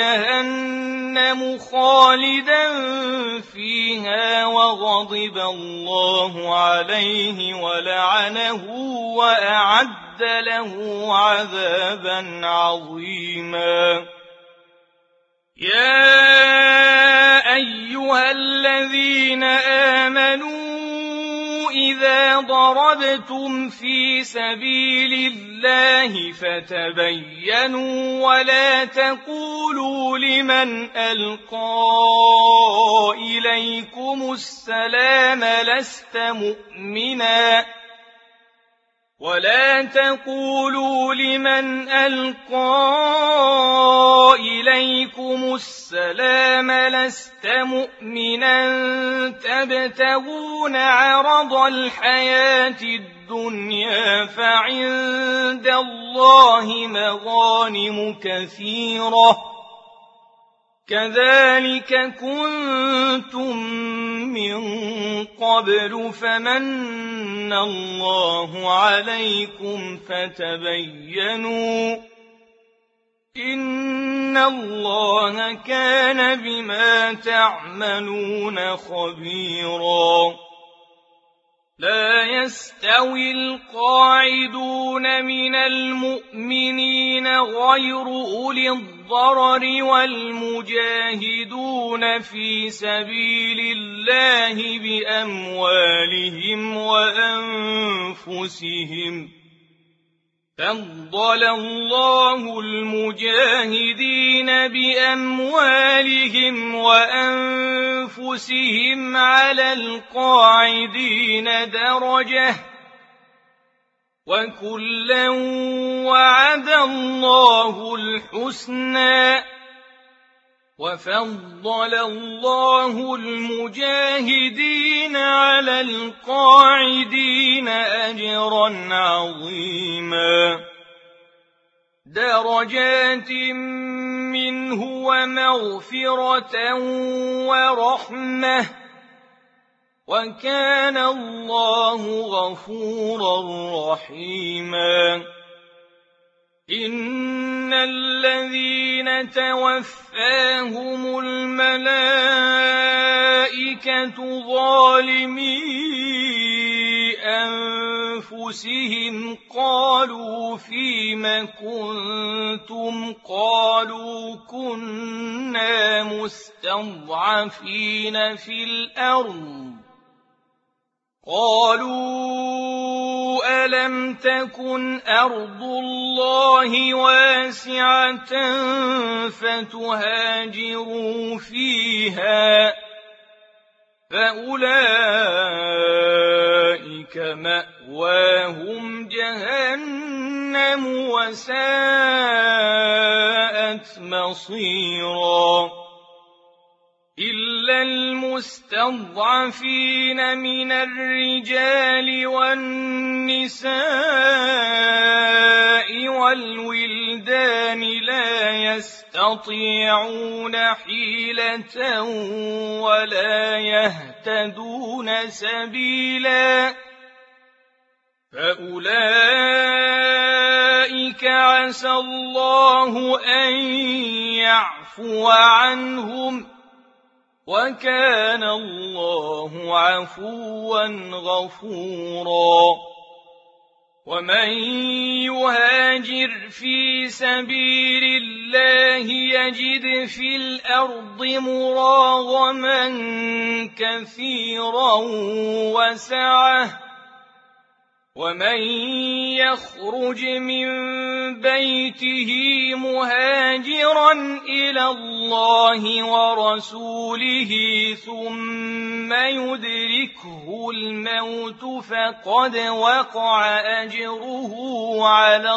جهنم خالدا فيها وغضب الله عليه ولعنه وأعد له عذابا عظيما. يا أيها الذين آمنوا إذا ضربتم في سبيل الله فتبينوا ولا تقولوا لمن ألقى إليكم السلام لست مؤمنا ولا تقولوا لمن ألقى إليكم السلام لست مؤمنا تبتغون عرض الحياة الدنيا فعند الله مغانم كثيرة كذلك كنتم من قبل فمن الله عليكم فتبينوا إن الله كان بما تعملون خبيرا. لا يستوي القاعدون من المؤمنين غير أولي الضرر والمجاهدون في سبيل الله بأموالهم وأنفسهم، فضل الله المجاهدين بأموالهم وأنفسهم على القاعدين درجة، وكلا وعد الله الحسنى، وفضل الله المجاهدين على القاعدين أجرا عظيما. درجات منه ومغفرة ورحمة، وكان الله غفورا رحيما. إن الذين توفاهم الملائكة ظالمي أنفسهم قالوا فيم كنتم قالوا كنا مستضعفين في الأرض قالوا ألم تكن أرض الله واسعة فتهاجروا فيها فأولئك مأواهم جهنم وساءت مصيرا. إلا المستضعفين من الرجال والنساء والولدان يستطيعون حيلة ولا يهتدون سبيلا فأولئك عسى الله أن يعفو عنهم وكان الله عفوا غفورا ومن يهاجر في سبيل الله يجد في الأرض مراغما كثيرا وسعة ومن يخرج من بيته مهاجرا إلى الله ورسوله ثم يدركه الموت فقد وقع أجره على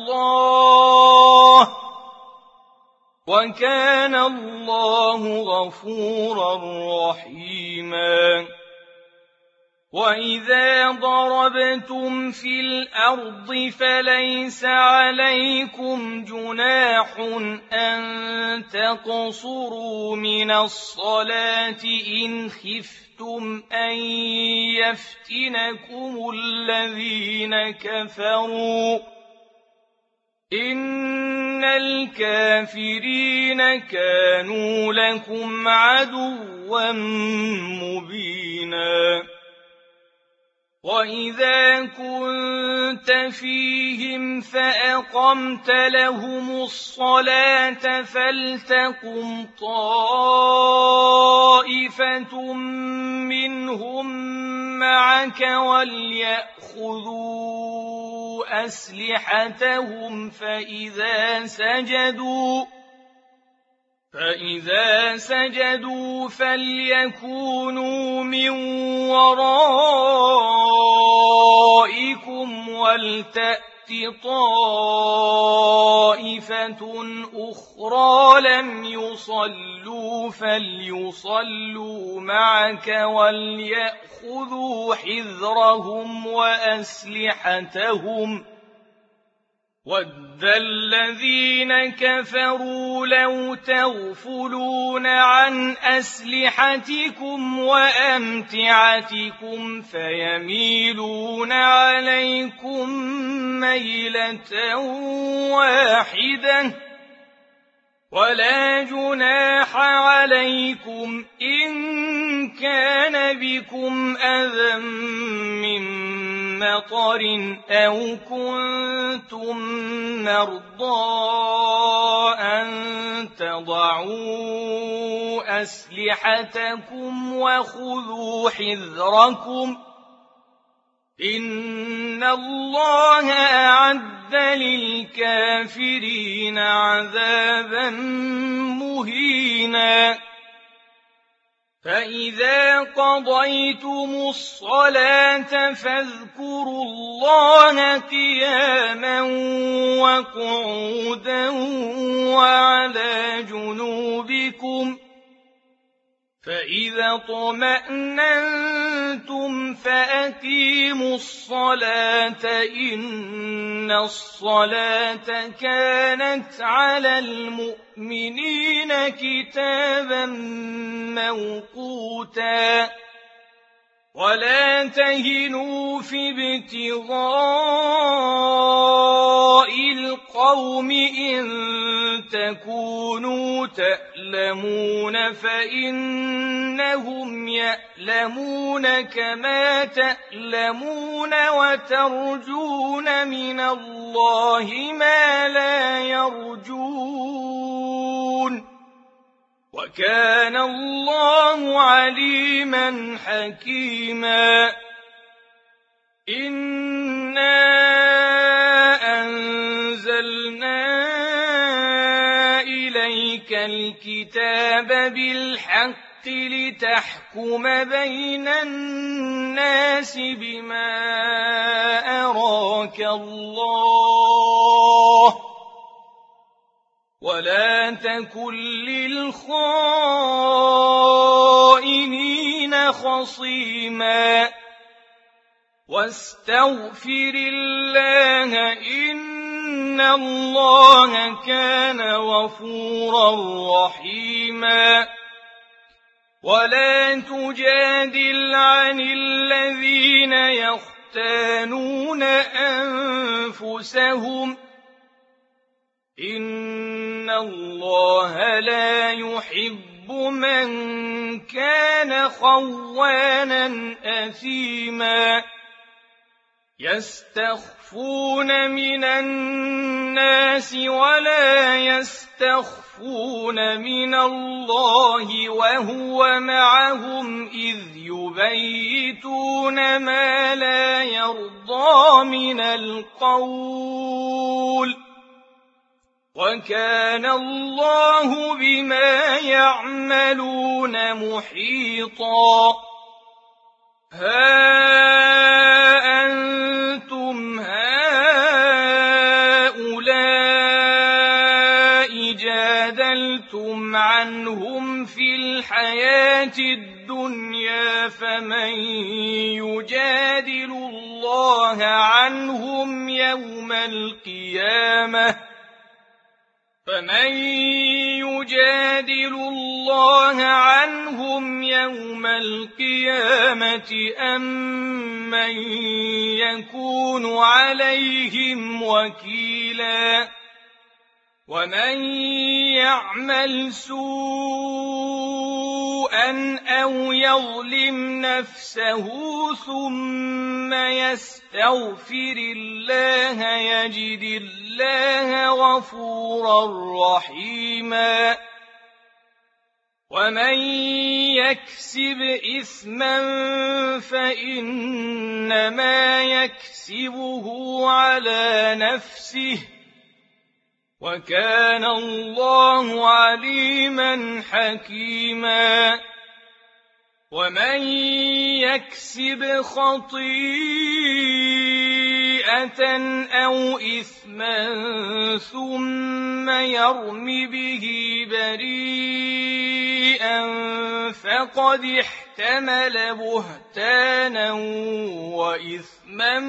الله وكان الله غفورا رحيما وإذا ضربتم في الأرض فليس عليكم جناح أن تقصروا من الصلاة إن خفتم أن يفتنكم الذين كفروا إن الكافرين كانوا لكم عدوا مبينا وإذا كنت فيهم فأقمت لهم الصلاة فلتقم طائفة منهم معك وليأخذوا أسلحتهم فإذا سجدوا فإذا سجدوا فليكونوا من ورائكم ولتأت طائفة أخرى لم يصلوا فليصلوا معك وليأخذوا حذرهم وأسلحتهم وَدَّ الَّذِينَ كَفَرُوا لَوْ تَغْفُلُونَ عَنْ أَسْلِحَتِكُمْ وَأَمْتِعَتِكُمْ فَيَمِيلُونَ عَلَيْكُمْ مَيْلَةً وَاحِدَةً وَلَا جُنَاحَ عَلَيْكُمْ إِن كَانَ بِكُمْ أَذًى مِّن مَّطَرٍ أَوْ كُنتُم مَّرْضَىٰ أَن تَضَعُوا أَسْلِحَتَكُمْ وَخُذُوا حِذْرَكُمْ إِنَّ اللَّهَ أَعَدَّ لِلْكَافِرِينَ عَذَابًا مُّهِينًا فَإِذَا قَضَيْتُمُ الصَّلَاةَ فاذكروا الله قياما وقعودا وعلى جنوبكم فإذا اطمأننتم فأقيموا الصلاة إن الصلاة كانت على المؤمنين كتابا موقوتا ولا تهنوا في ابتغاء القوم إن تكونوا تألمون فإنهم يألمون كما تألمون وترجون من الله ما لا يرجون وكان الله عليما حكيما إنا أنزلنا إليك الكتاب بالحق لتحكم بين الناس بما أراك الله ولا تكن للخائنين خصيما واستغفر الله إن إن الله كان غفورا رحيما ولا تجادل عن الذين يختانون أنفسهم إن الله لا يحب من كان خوانا أثيما يستخفون من الناس ولا يستخفون من الله وهو معهم إذ يبيتون ما لا يرضى من القول وكان الله بما يعملون محيطا ها أنتم هؤلاء جادلتم عنهم في الحياة الدنيا فمن يجادل الله عنهم يوم القيامة فمن يجادل الله عنهم يوم القيامة أم من يكون عليهم وكيلا ومن يعمل سوءا أو يظلم نفسه ثم يستغفر الله يجد الله غفورا رحيما ومن يكسب إثما فإنما يكسبه على نفسه وكان الله عليما حكيما ومن يكسب خطيئة أو إثما ثم يرم به بريئا فقد احتمل بهتانا وإثما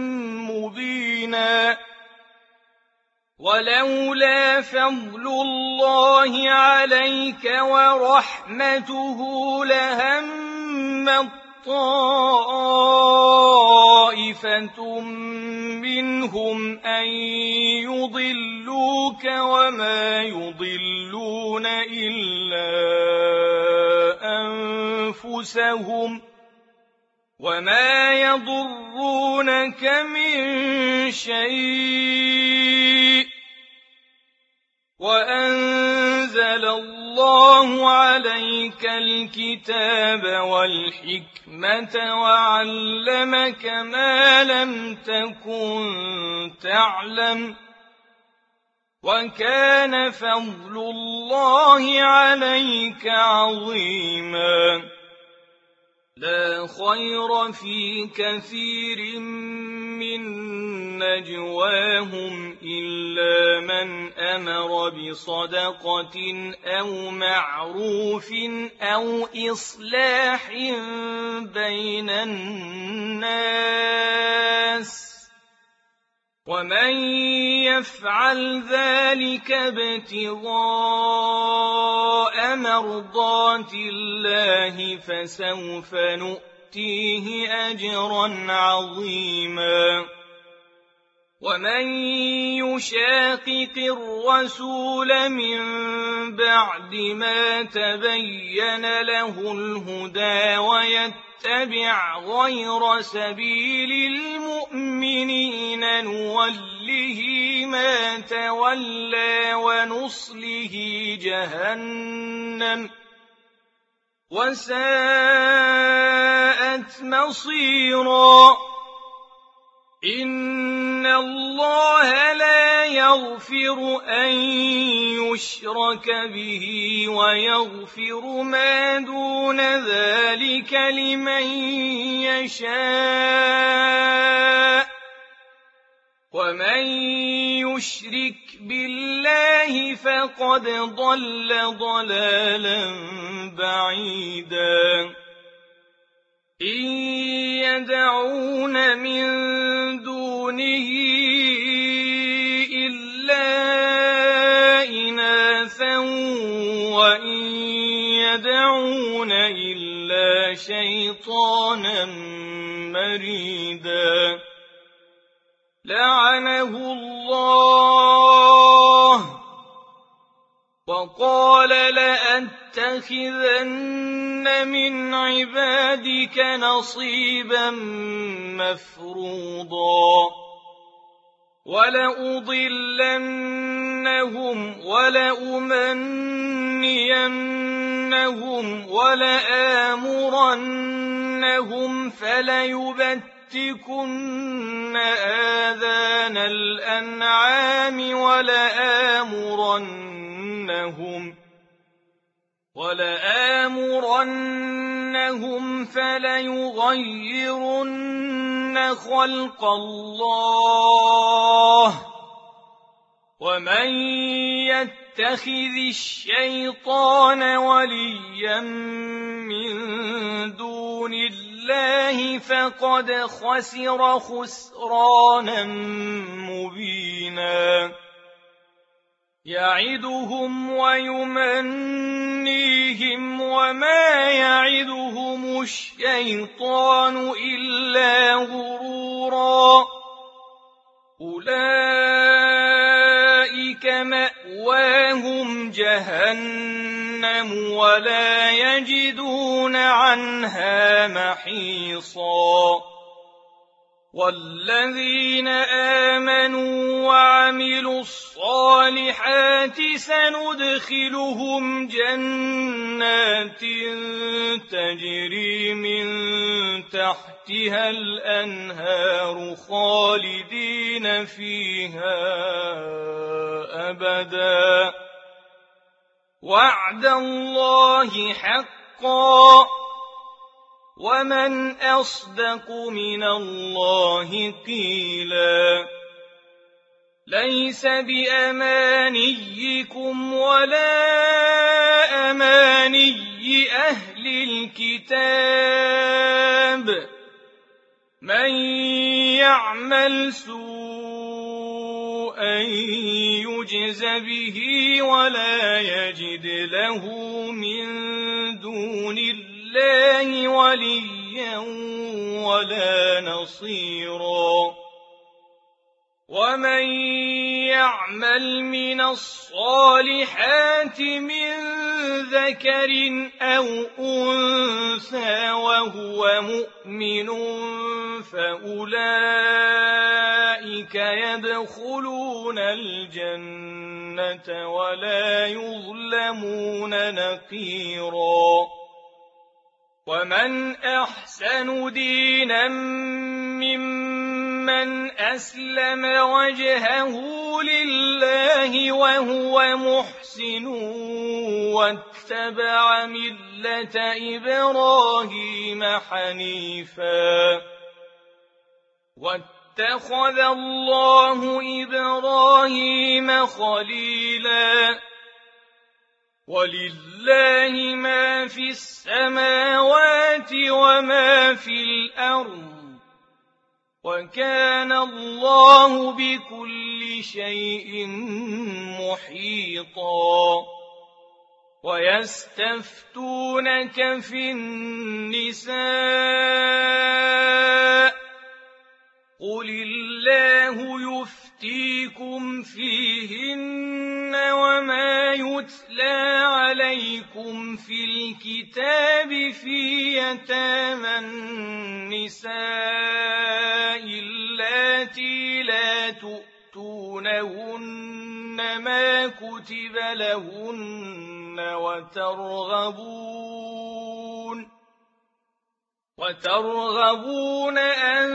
مبينا ولولا فضل الله عليك ورحمته لهم طائفة منهم أن يضلوك وما يضلون إلا أنفسهم وما يضرونك من شيء وأنزل الله عليك الكتاب والحكمة وعلمك ما لم تكن تعلم وكان فضل الله عليك عظيما لا خير في كثير من نجواهم إلا من أمر بصدقة أو معروف أو إصلاح بين الناس ومن يفعل ذلك ابتغاء مرضات الله فسوف نؤتيه أجرا عظيما ومن يشاقق الرسول من بعد ما تبين له الهدى ويتبع غير سبيل المؤمنين نوله ما تولى ونصله جهنم وساءت مصيرا إن الله لا يغفر أن يشرك به ويغفر ما دون ذلك لمن يشاء ومن يشرك بالله فقد ضل ضلالا بعيدا إن يدعون من دونه إلا شيطانا مريدا لعنه الله وقال لأتخذن من عبادك نصيبا مفروضا ولأضلنهم ولأمنينهم ولآمرنهم فليبتكن آذان الأنعام ولآمرنهم ولآمرنهم فليغيرن خلق الله ومن يتخذ الشيطان وليا من دون الله فقد خسر خسرانا مبينا يعدهم ويمنيهم وما يعدهم الشيطان إلا غرورا أولئك مأواهم جهنم ولا يجدون عنها محيصا والذين آمنوا وعملوا الصالحات سندخلهم جنات تجري من تحتها الأنهار خالدين فيها أبدا وعد الله حقا ومن أصدق من الله قيلا ليس بأمانيكم ولا أماني أهل الكتاب من يعمل سوءا يجز به ولا يجد له من دون الله الله وليا ولا نصيرا ومن يعمل من الصالحات من ذكر أو أنثى وهو مؤمن فأولئك يدخلون الجنة ولا يظلمون نقيرا ومن أحسن دينا ممن أسلم وجهه لله وهو محسن واتبع ملة إبراهيم حنيفا واتخذ الله إبراهيم خليلا ولله ما في السماوات وما في الأرض وكان الله بكل شيء محيطا ويستفتونك في النساء قل الله يفتيكم فيهن وما يتلى عليكم في الكتاب في يتامى النساء اللاتي لا تؤتونهن ما كتب لهن وترغبون وترغبون أن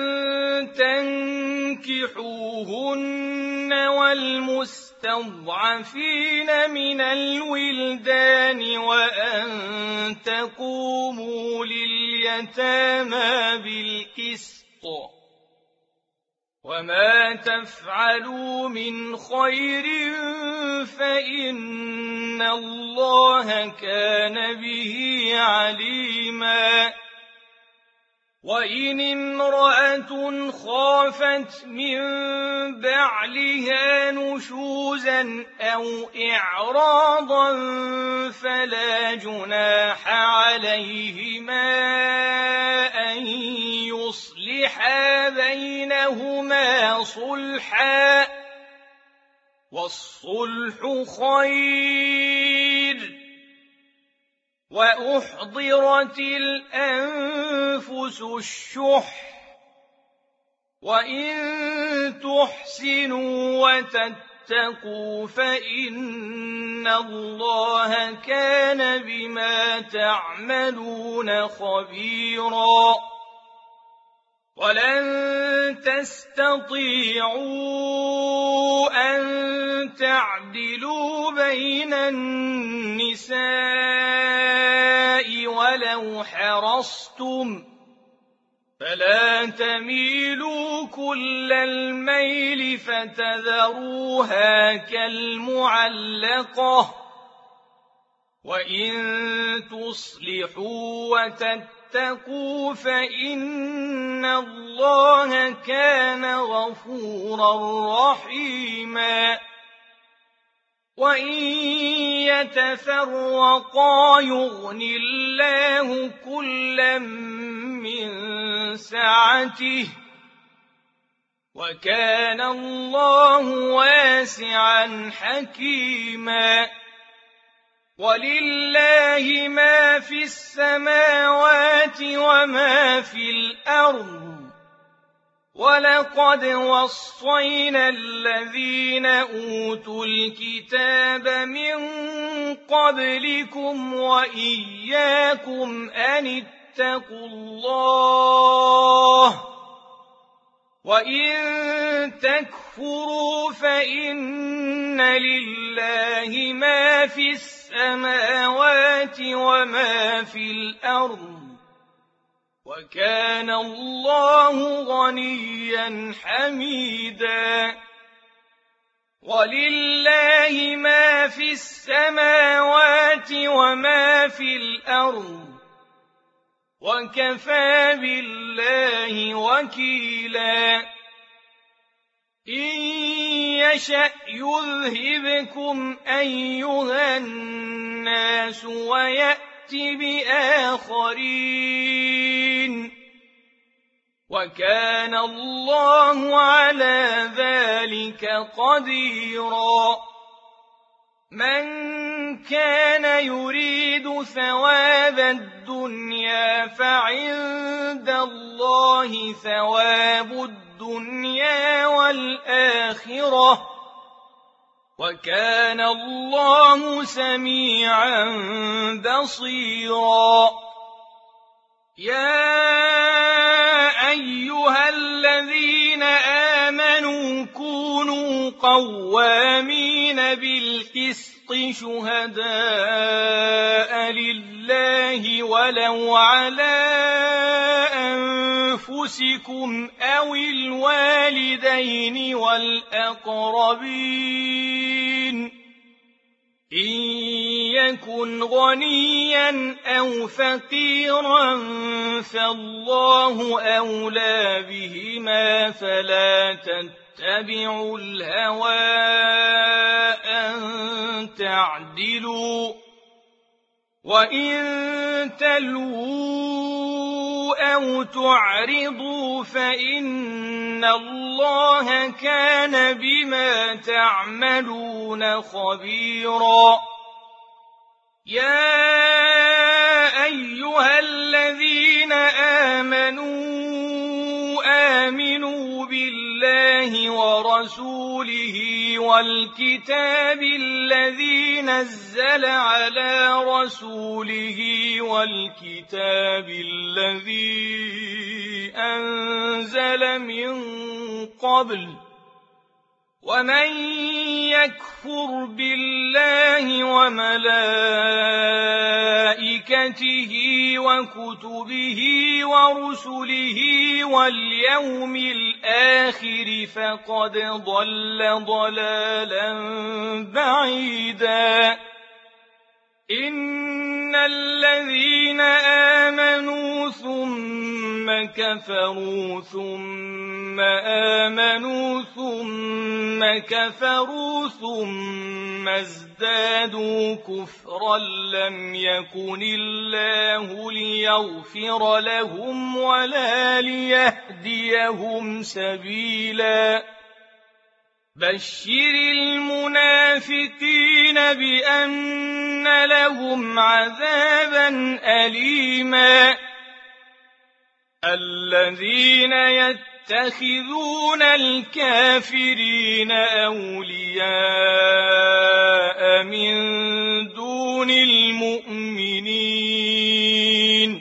تنكحوهن والمستضعفين من الولدان وأن تقوموا لليتامى بالقسط وما تفعلوا من خير فإن الله كان به عليما وإن امرأة خافت من بعلها نشوزا أو إعراضا فلا جناح عليهما أن أن يصلحا بينهما صلحا والصلح خير وأحضرت الأنفس الشح وإن تحسنوا وتتقوا فإن الله كان بما تعملون خبيرا ولن تستطيعوا أن تعدلوا بين النساء ولو حرصتم فلا تميلوا كل الميل فتذروها كالمعلقة وإن تصلحوا وتتقوا فإن الله كان غفورا رحيما وإن يتفرقا يغن الله كلا من سعته وكان الله واسعا حكيما ولله ما في السماوات وما في الأرض ولقد وصينا الذين أوتوا الكتاب من قبلكم وإياكم أن اتقوا الله وإن تكفروا فإن لله ما في السماوات وما في الأرض وكان الله غنيا حميدا ولله ما في السماوات وما في الأرض وكفى بالله وكيلا إن يشأ يذهبكم أيها الناس ويأت بآخرين وكان الله على ذلك قديرا من كان يريد ثواب الدنيا فعند الله ثواب الدنيا والآخرة وكان الله سميعا بصيرا يا أيها الذين آمنوا كونوا قوامين بالقسط شهداء لله ولو على أنفسكم أو الوالدين والأقربين إن يكن غنيا أو فقيرا فالله أولى بهما فلا تتبعوا الهوى أن تعدلوا وإن تلووا أو تعرضوا فإن الله كان بما تعملون خبيرا يا أيها الذين آمنوا آمنوا بالله ورسوله والكتاب الذي نزل على رسوله والكتاب الذي أنزل من قبل ومن يكفر بالله وملائكته وكتبه ورسله واليوم الآخر فقد ضل ضلالا بعيدا إن الذين آمنوا ثم كفروا ثم آمنوا ثم كفروا ثم ازدادوا كفرا لم يكن الله ليغفر لهم ولا ليهديهم سبيلا بشر المنافقين بأن لهم عذابا أليما الذين يتخذون الكافرين أولياء من دون المؤمنين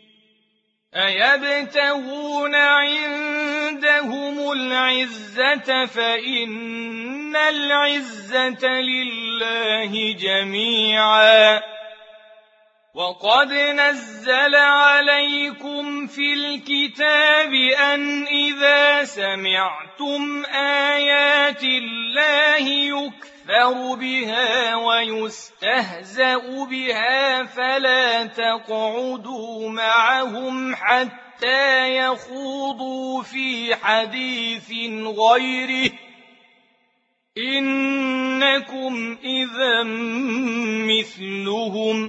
أيبتغون عندهم العزة فإن العزة لله جميعا وقد نزل عليكم في الكتاب أن إذا سمعتم آيات الله يكفر بها ويستهزأ بها فلا تقعدوا معهم حتى يخوضوا في حديث غيره إنكم إذا مثلهم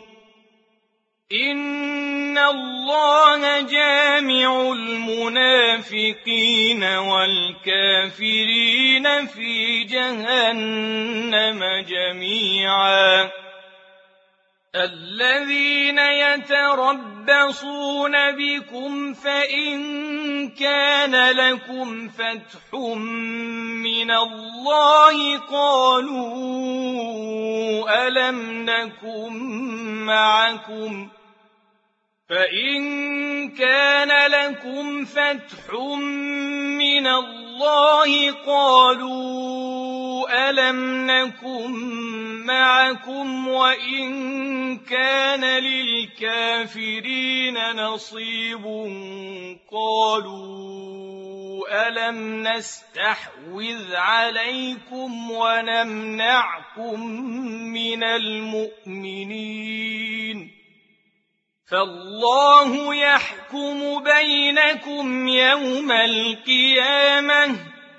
إن الله جامع المنافقين والكافرين في جهنم جميعا الذين يتربصون بكم فإن كان لكم فتح من الله قالوا ألم نكن معكم فإن كان لكم فتح من الله قالوا ألم نكن معكم وإن كان للكافرين نصيب قالوا ألم نستحوذ عليكم ونمنعكم من المؤمنين فالله يحكم بينكم يوم القيامة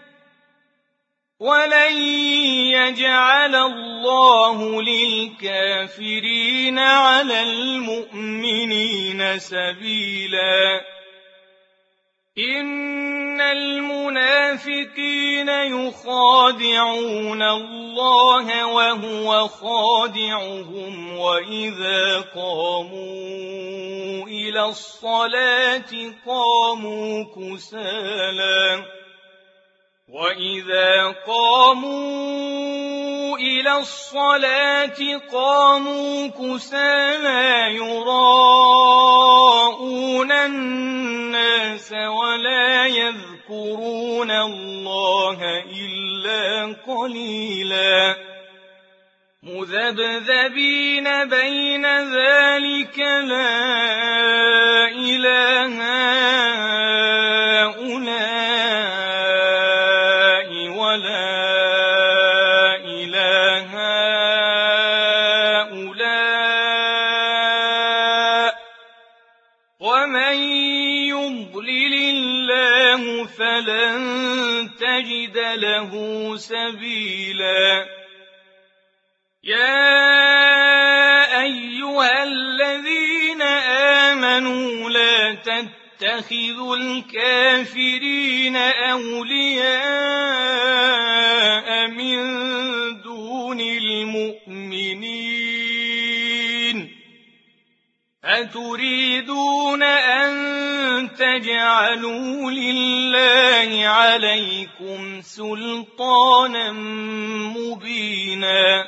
ولن يجعل الله للكافرين على المؤمنين سبيلا إن المنافقين يخادعون الله وهو خادعهم وإذا قاموا إلى الصلاة قاموا كسالى وإذا قاموا إلى الصلاة قاموا كسالى يراءون الناس ولا يذكرون الله إلا قليلا مذبذبين بين ذلك لا إله هؤلاء ولا إله هؤلاء ومن يضلل الله فلن تجد له سبيلا يا أيها الذين آمنوا لا تتخذوا الكافرين أولياء من دون المؤمنين أتريدون أن تجعلوا لله عليكم سلطانا مبينا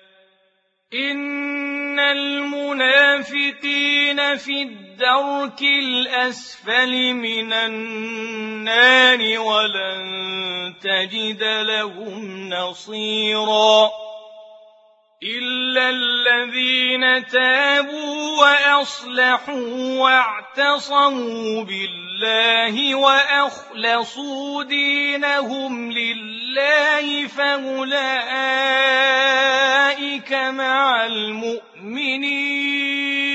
إن المنافقين في الدرك الأسفل من النار ولن تجد لهم نصيرا إلا الذين تابوا وأصلحوا واعتصموا بالله وأخلصوا دينهم لله فأولئك مع المؤمنين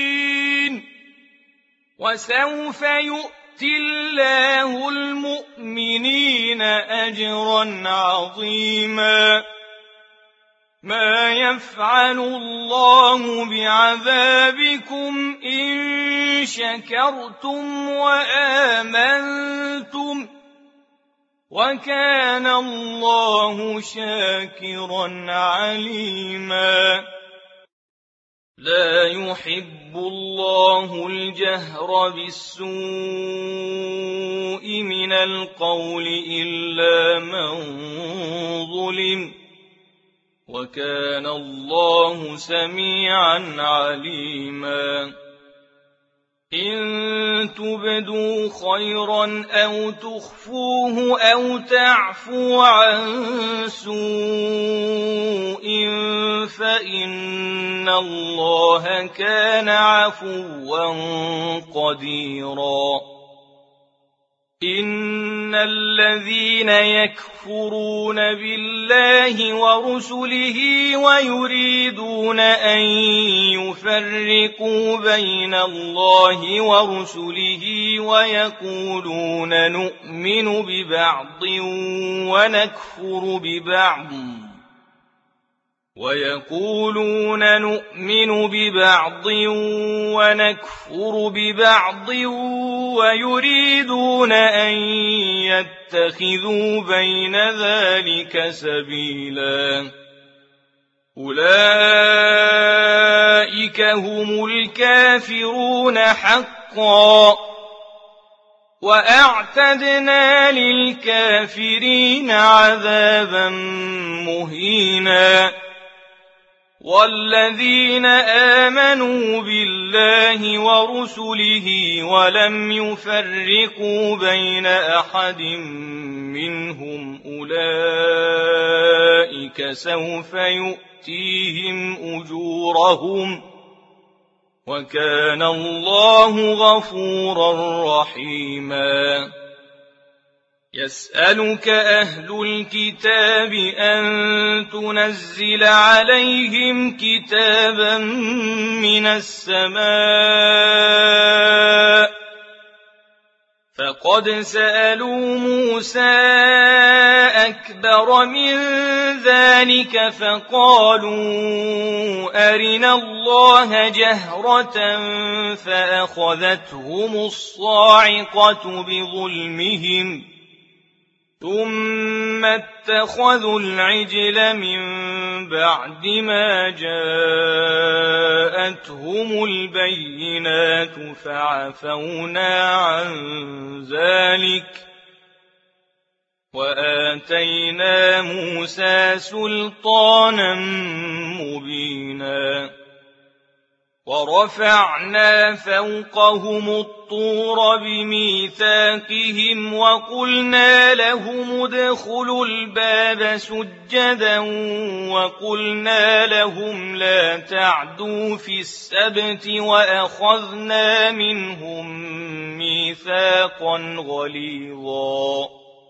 وسوف يؤتي الله المؤمنين أجرا عظيما ما يفعل الله بعذابكم إن شكرتم وآمنتم وكان الله شاكرا عليما لا يحب الله الجهر بالسوء من القول إلا من ظلم وكان الله سميعا عليما إن تبدوا خيرا أو تخفوه أو تعفوا عن سوء فإن الله كان عفوا قديرا إن الذين يكفرون بالله ورسله ويريدون أن يفرقوا بين الله ورسله ويقولون نؤمن ببعض ونكفر ببعض ويقولون نؤمن ببعض ونكفر ببعض ويريدون أن يتخذوا بين ذلك سبيلا أولئك هم الكافرون حقا وأعتدنا للكافرين عذابا مهينا والذين آمنوا بالله ورسله ولم يفرقوا بين أحد منهم أولئك سوف يؤتيهم أجورهم وكان الله غفورا رحيما يسألك أهل الكتاب أن تنزل عليهم كتابا من السماء فقد سألوا موسى أكبر من ذلك فقالوا أرنا الله جهرة فأخذتهم الصاعقة بظلمهم ثم اتخذوا العجل من بعد ما جاءتهم البينات فعفونا عن ذلك وآتينا موسى سلطانا مبينا ورفعنا فوقهم الطور بميثاقهم وقلنا لهم ادخلوا الباب سجدا وقلنا لهم لا تعدوا في السبت وأخذنا منهم ميثاقا غليظا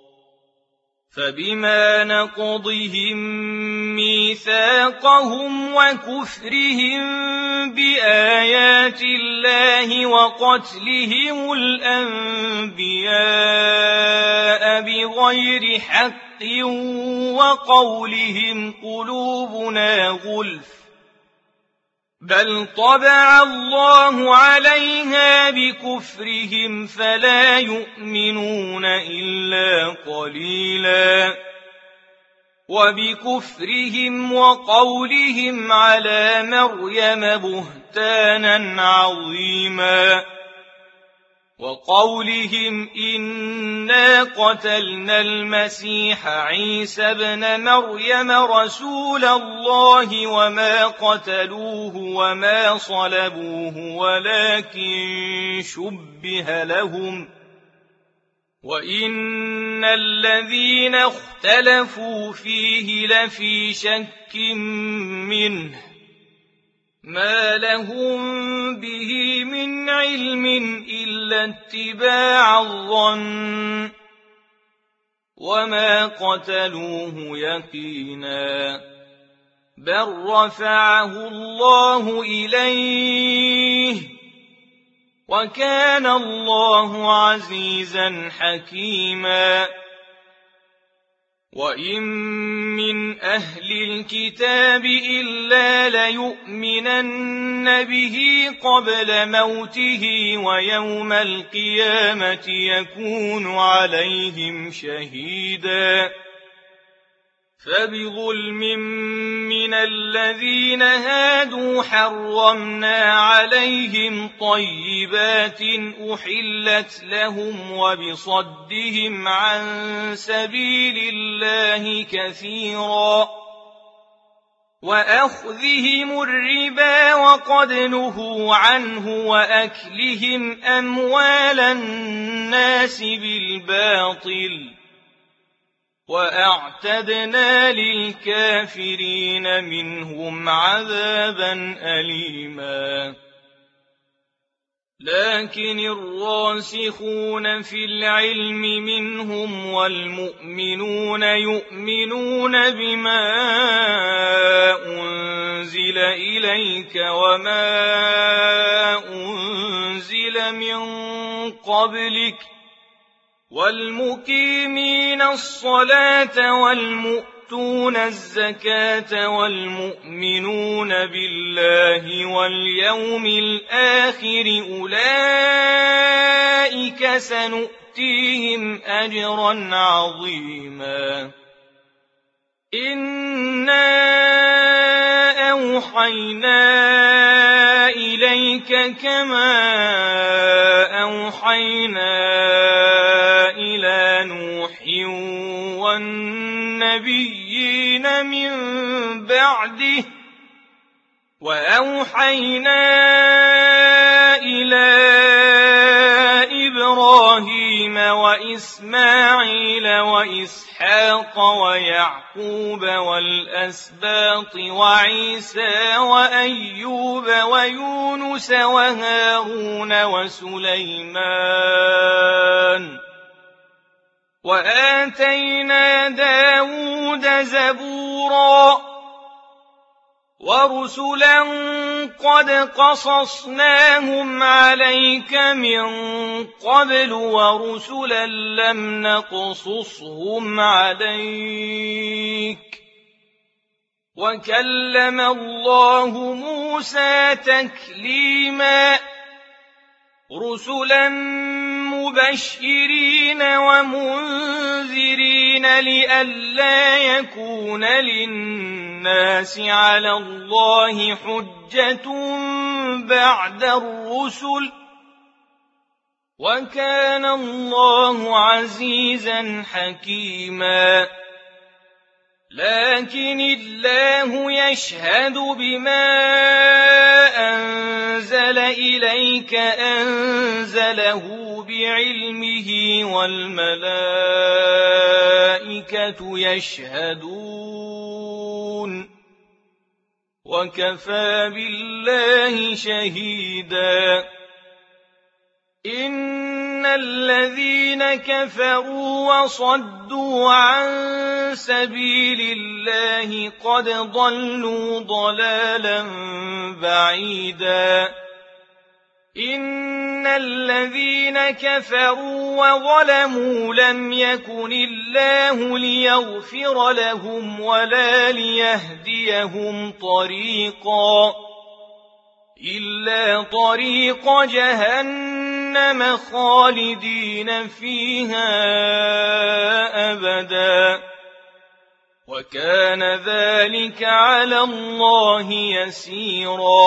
فبما نقضهم ميثاقهم وكفرهم بآيات الله وقتلهم الأنبياء بغير حق وقولهم قلوبنا غلف بل طبع الله عليها بكفرهم فلا يؤمنون إلا قليلا وبكفرهم وقولهم على مريم بهتانا عظيما وقولهم إنا قتلنا المسيح عيسى ابن مريم رسول الله وما قتلوه وما صلبوه ولكن شبه لهم وإن الذين اختلفوا فيه لفي شك منه ما لهم به من علم إلا اتباع الظن وما قتلوه يقينا بل رفعه الله إليه وكان الله عزيزا حكيما وإن من أهل الكتاب إلا ليؤمنن به قبل موته ويوم القيامة يكون عليهم شهيدا فبظلم من الذين هادوا حرمنا عليهم طيبات أحلت لهم وبصدهم عن سبيل الله كثيرا وأخذهم الربا وقد نهوا عنه وأكلهم أموال الناس بالباطل وأعتدنا للكافرين منهم عذابا أليما لكن الراسخون في العلم منهم والمؤمنون يؤمنون بما أنزل إليك وما أنزل من قبلك والمقيمين الصلاة والمؤتون الزكاة والمؤمنون بالله واليوم الآخر أولئك سنؤتيهم أجرا عظيما إنا أوحينا إليك كما أوحينا إلى نوح والنبيين من بعده وأوحينا إلى إبراهيم وإسماعيل وإسحاق ويعقوب والأسباط وعيسى وأيوب ويونس وهارون وسليمان وآتينا داود زبورا ورسلا قد قصصناهم عليك من قبل ورسلا لم نقصصهم عليك وكلم الله موسى تكليما رسلا مبشرين ومنذرين لئلا يكون للناس على الله حجة بعد الرسل وكان الله عزيزا حكيما لكن الله يشهد بما أنزل إليك أنزله بعلمه والملائكة يشهدون وكفى بالله شهيدا إن الذين كفروا وصدوا عن سبيل الله قد ضلوا ضلالا بعيدا إن الذين كفروا وظلموا لم يكن الله ليغفر لهم ولا ليهديهم طريقا إلا طريق جهنم خالدين فيها أبدا وكان ذلك على الله يسيرا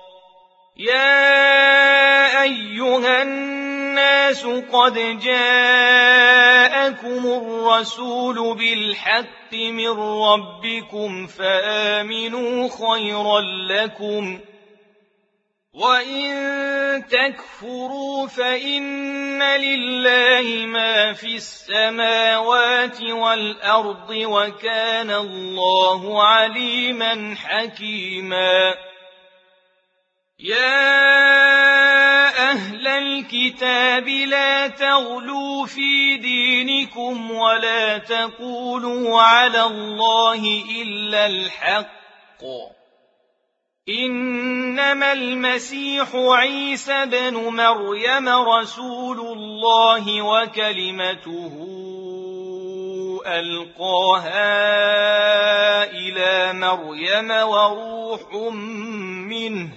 يا أيها الناس قد جاءكم الرسول بالحق من ربكم فآمنوا خيرا لكم وإن تكفروا فإن لله ما في السماوات والأرض وكان الله عليما حكيما يا أهل الكتاب لا تغلوا في دينكم ولا تقولوا على الله إلا الحق إنما المسيح عيسى بن مريم رسول الله وكلمته ألقاها إلى مريم وروح منه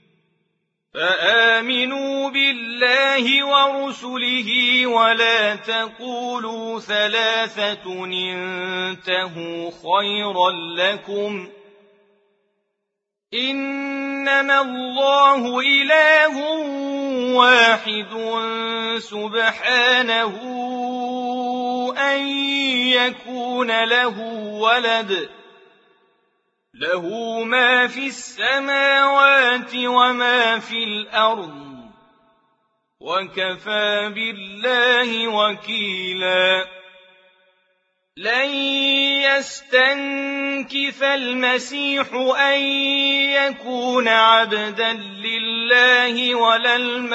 فآمنوا بالله ورسله ولا تقولوا ثلاثة انتهوا خيرا لكم إنما الله إله واحد سبحانه أن يكون له ولد له ما في السماوات وما في الأرض وكفى بالله وكيلا لن يستنكف المسيح أن يكون عبدا لله ولا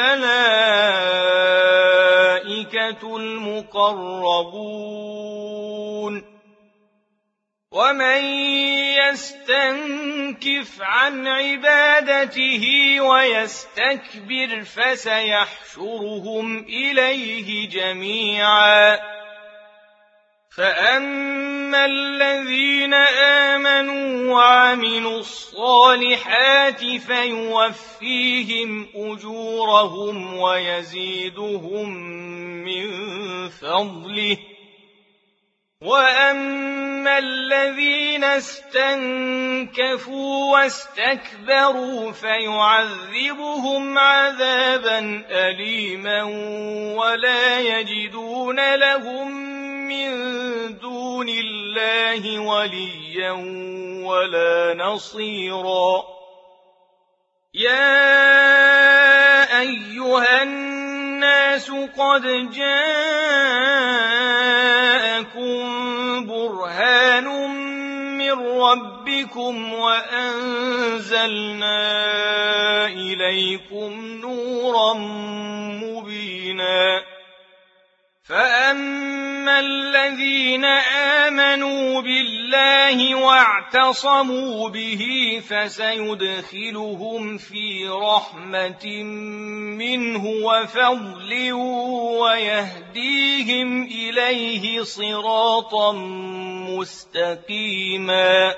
الملائكة المقربون ومن يستنكف عن عبادته ويستكبر فسيحشرهم إليه جميعا فأما الذين آمنوا وعملوا الصالحات فيوفيهم أجورهم ويزيدهم من فضله وأما الذين استنكفوا واستكبروا فيعذبهم عذابا أليما ولا يجدون لهم من دون الله وليا ولا نصيرا يا أيها الناس قد جاءكم برهان من ربكم وأنزلنا إليكم نورا مبينا فأما الذين آمنوا بالله واعتصموا به فسيدخلهم في رحمة منه وفضل ويهديهم إليه صراطا مستقيما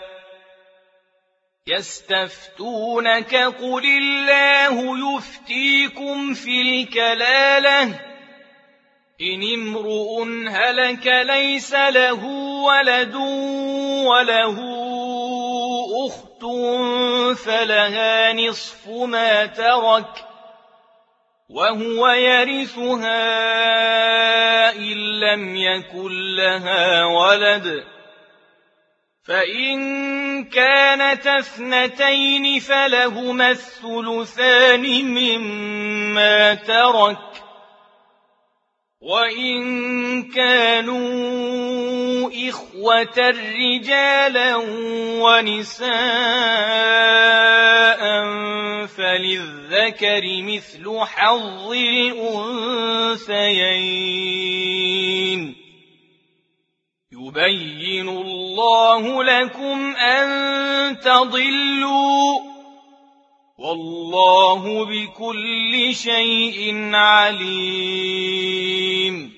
يستفتونك قل الله يفتيكم في الكلالة إن امرؤ هلك ليس له ولد وله أخت فلها نصف ما ترك وهو يرثها إن لم يكن لها ولد فإن كانت اثنتين فلهما الثلثان مما ترك وإن كانوا إخوة رجالا ونساء فللذكر مثل حظ الأنثيين يبين الله لكم أن تضلوا والله بكل شيء عليم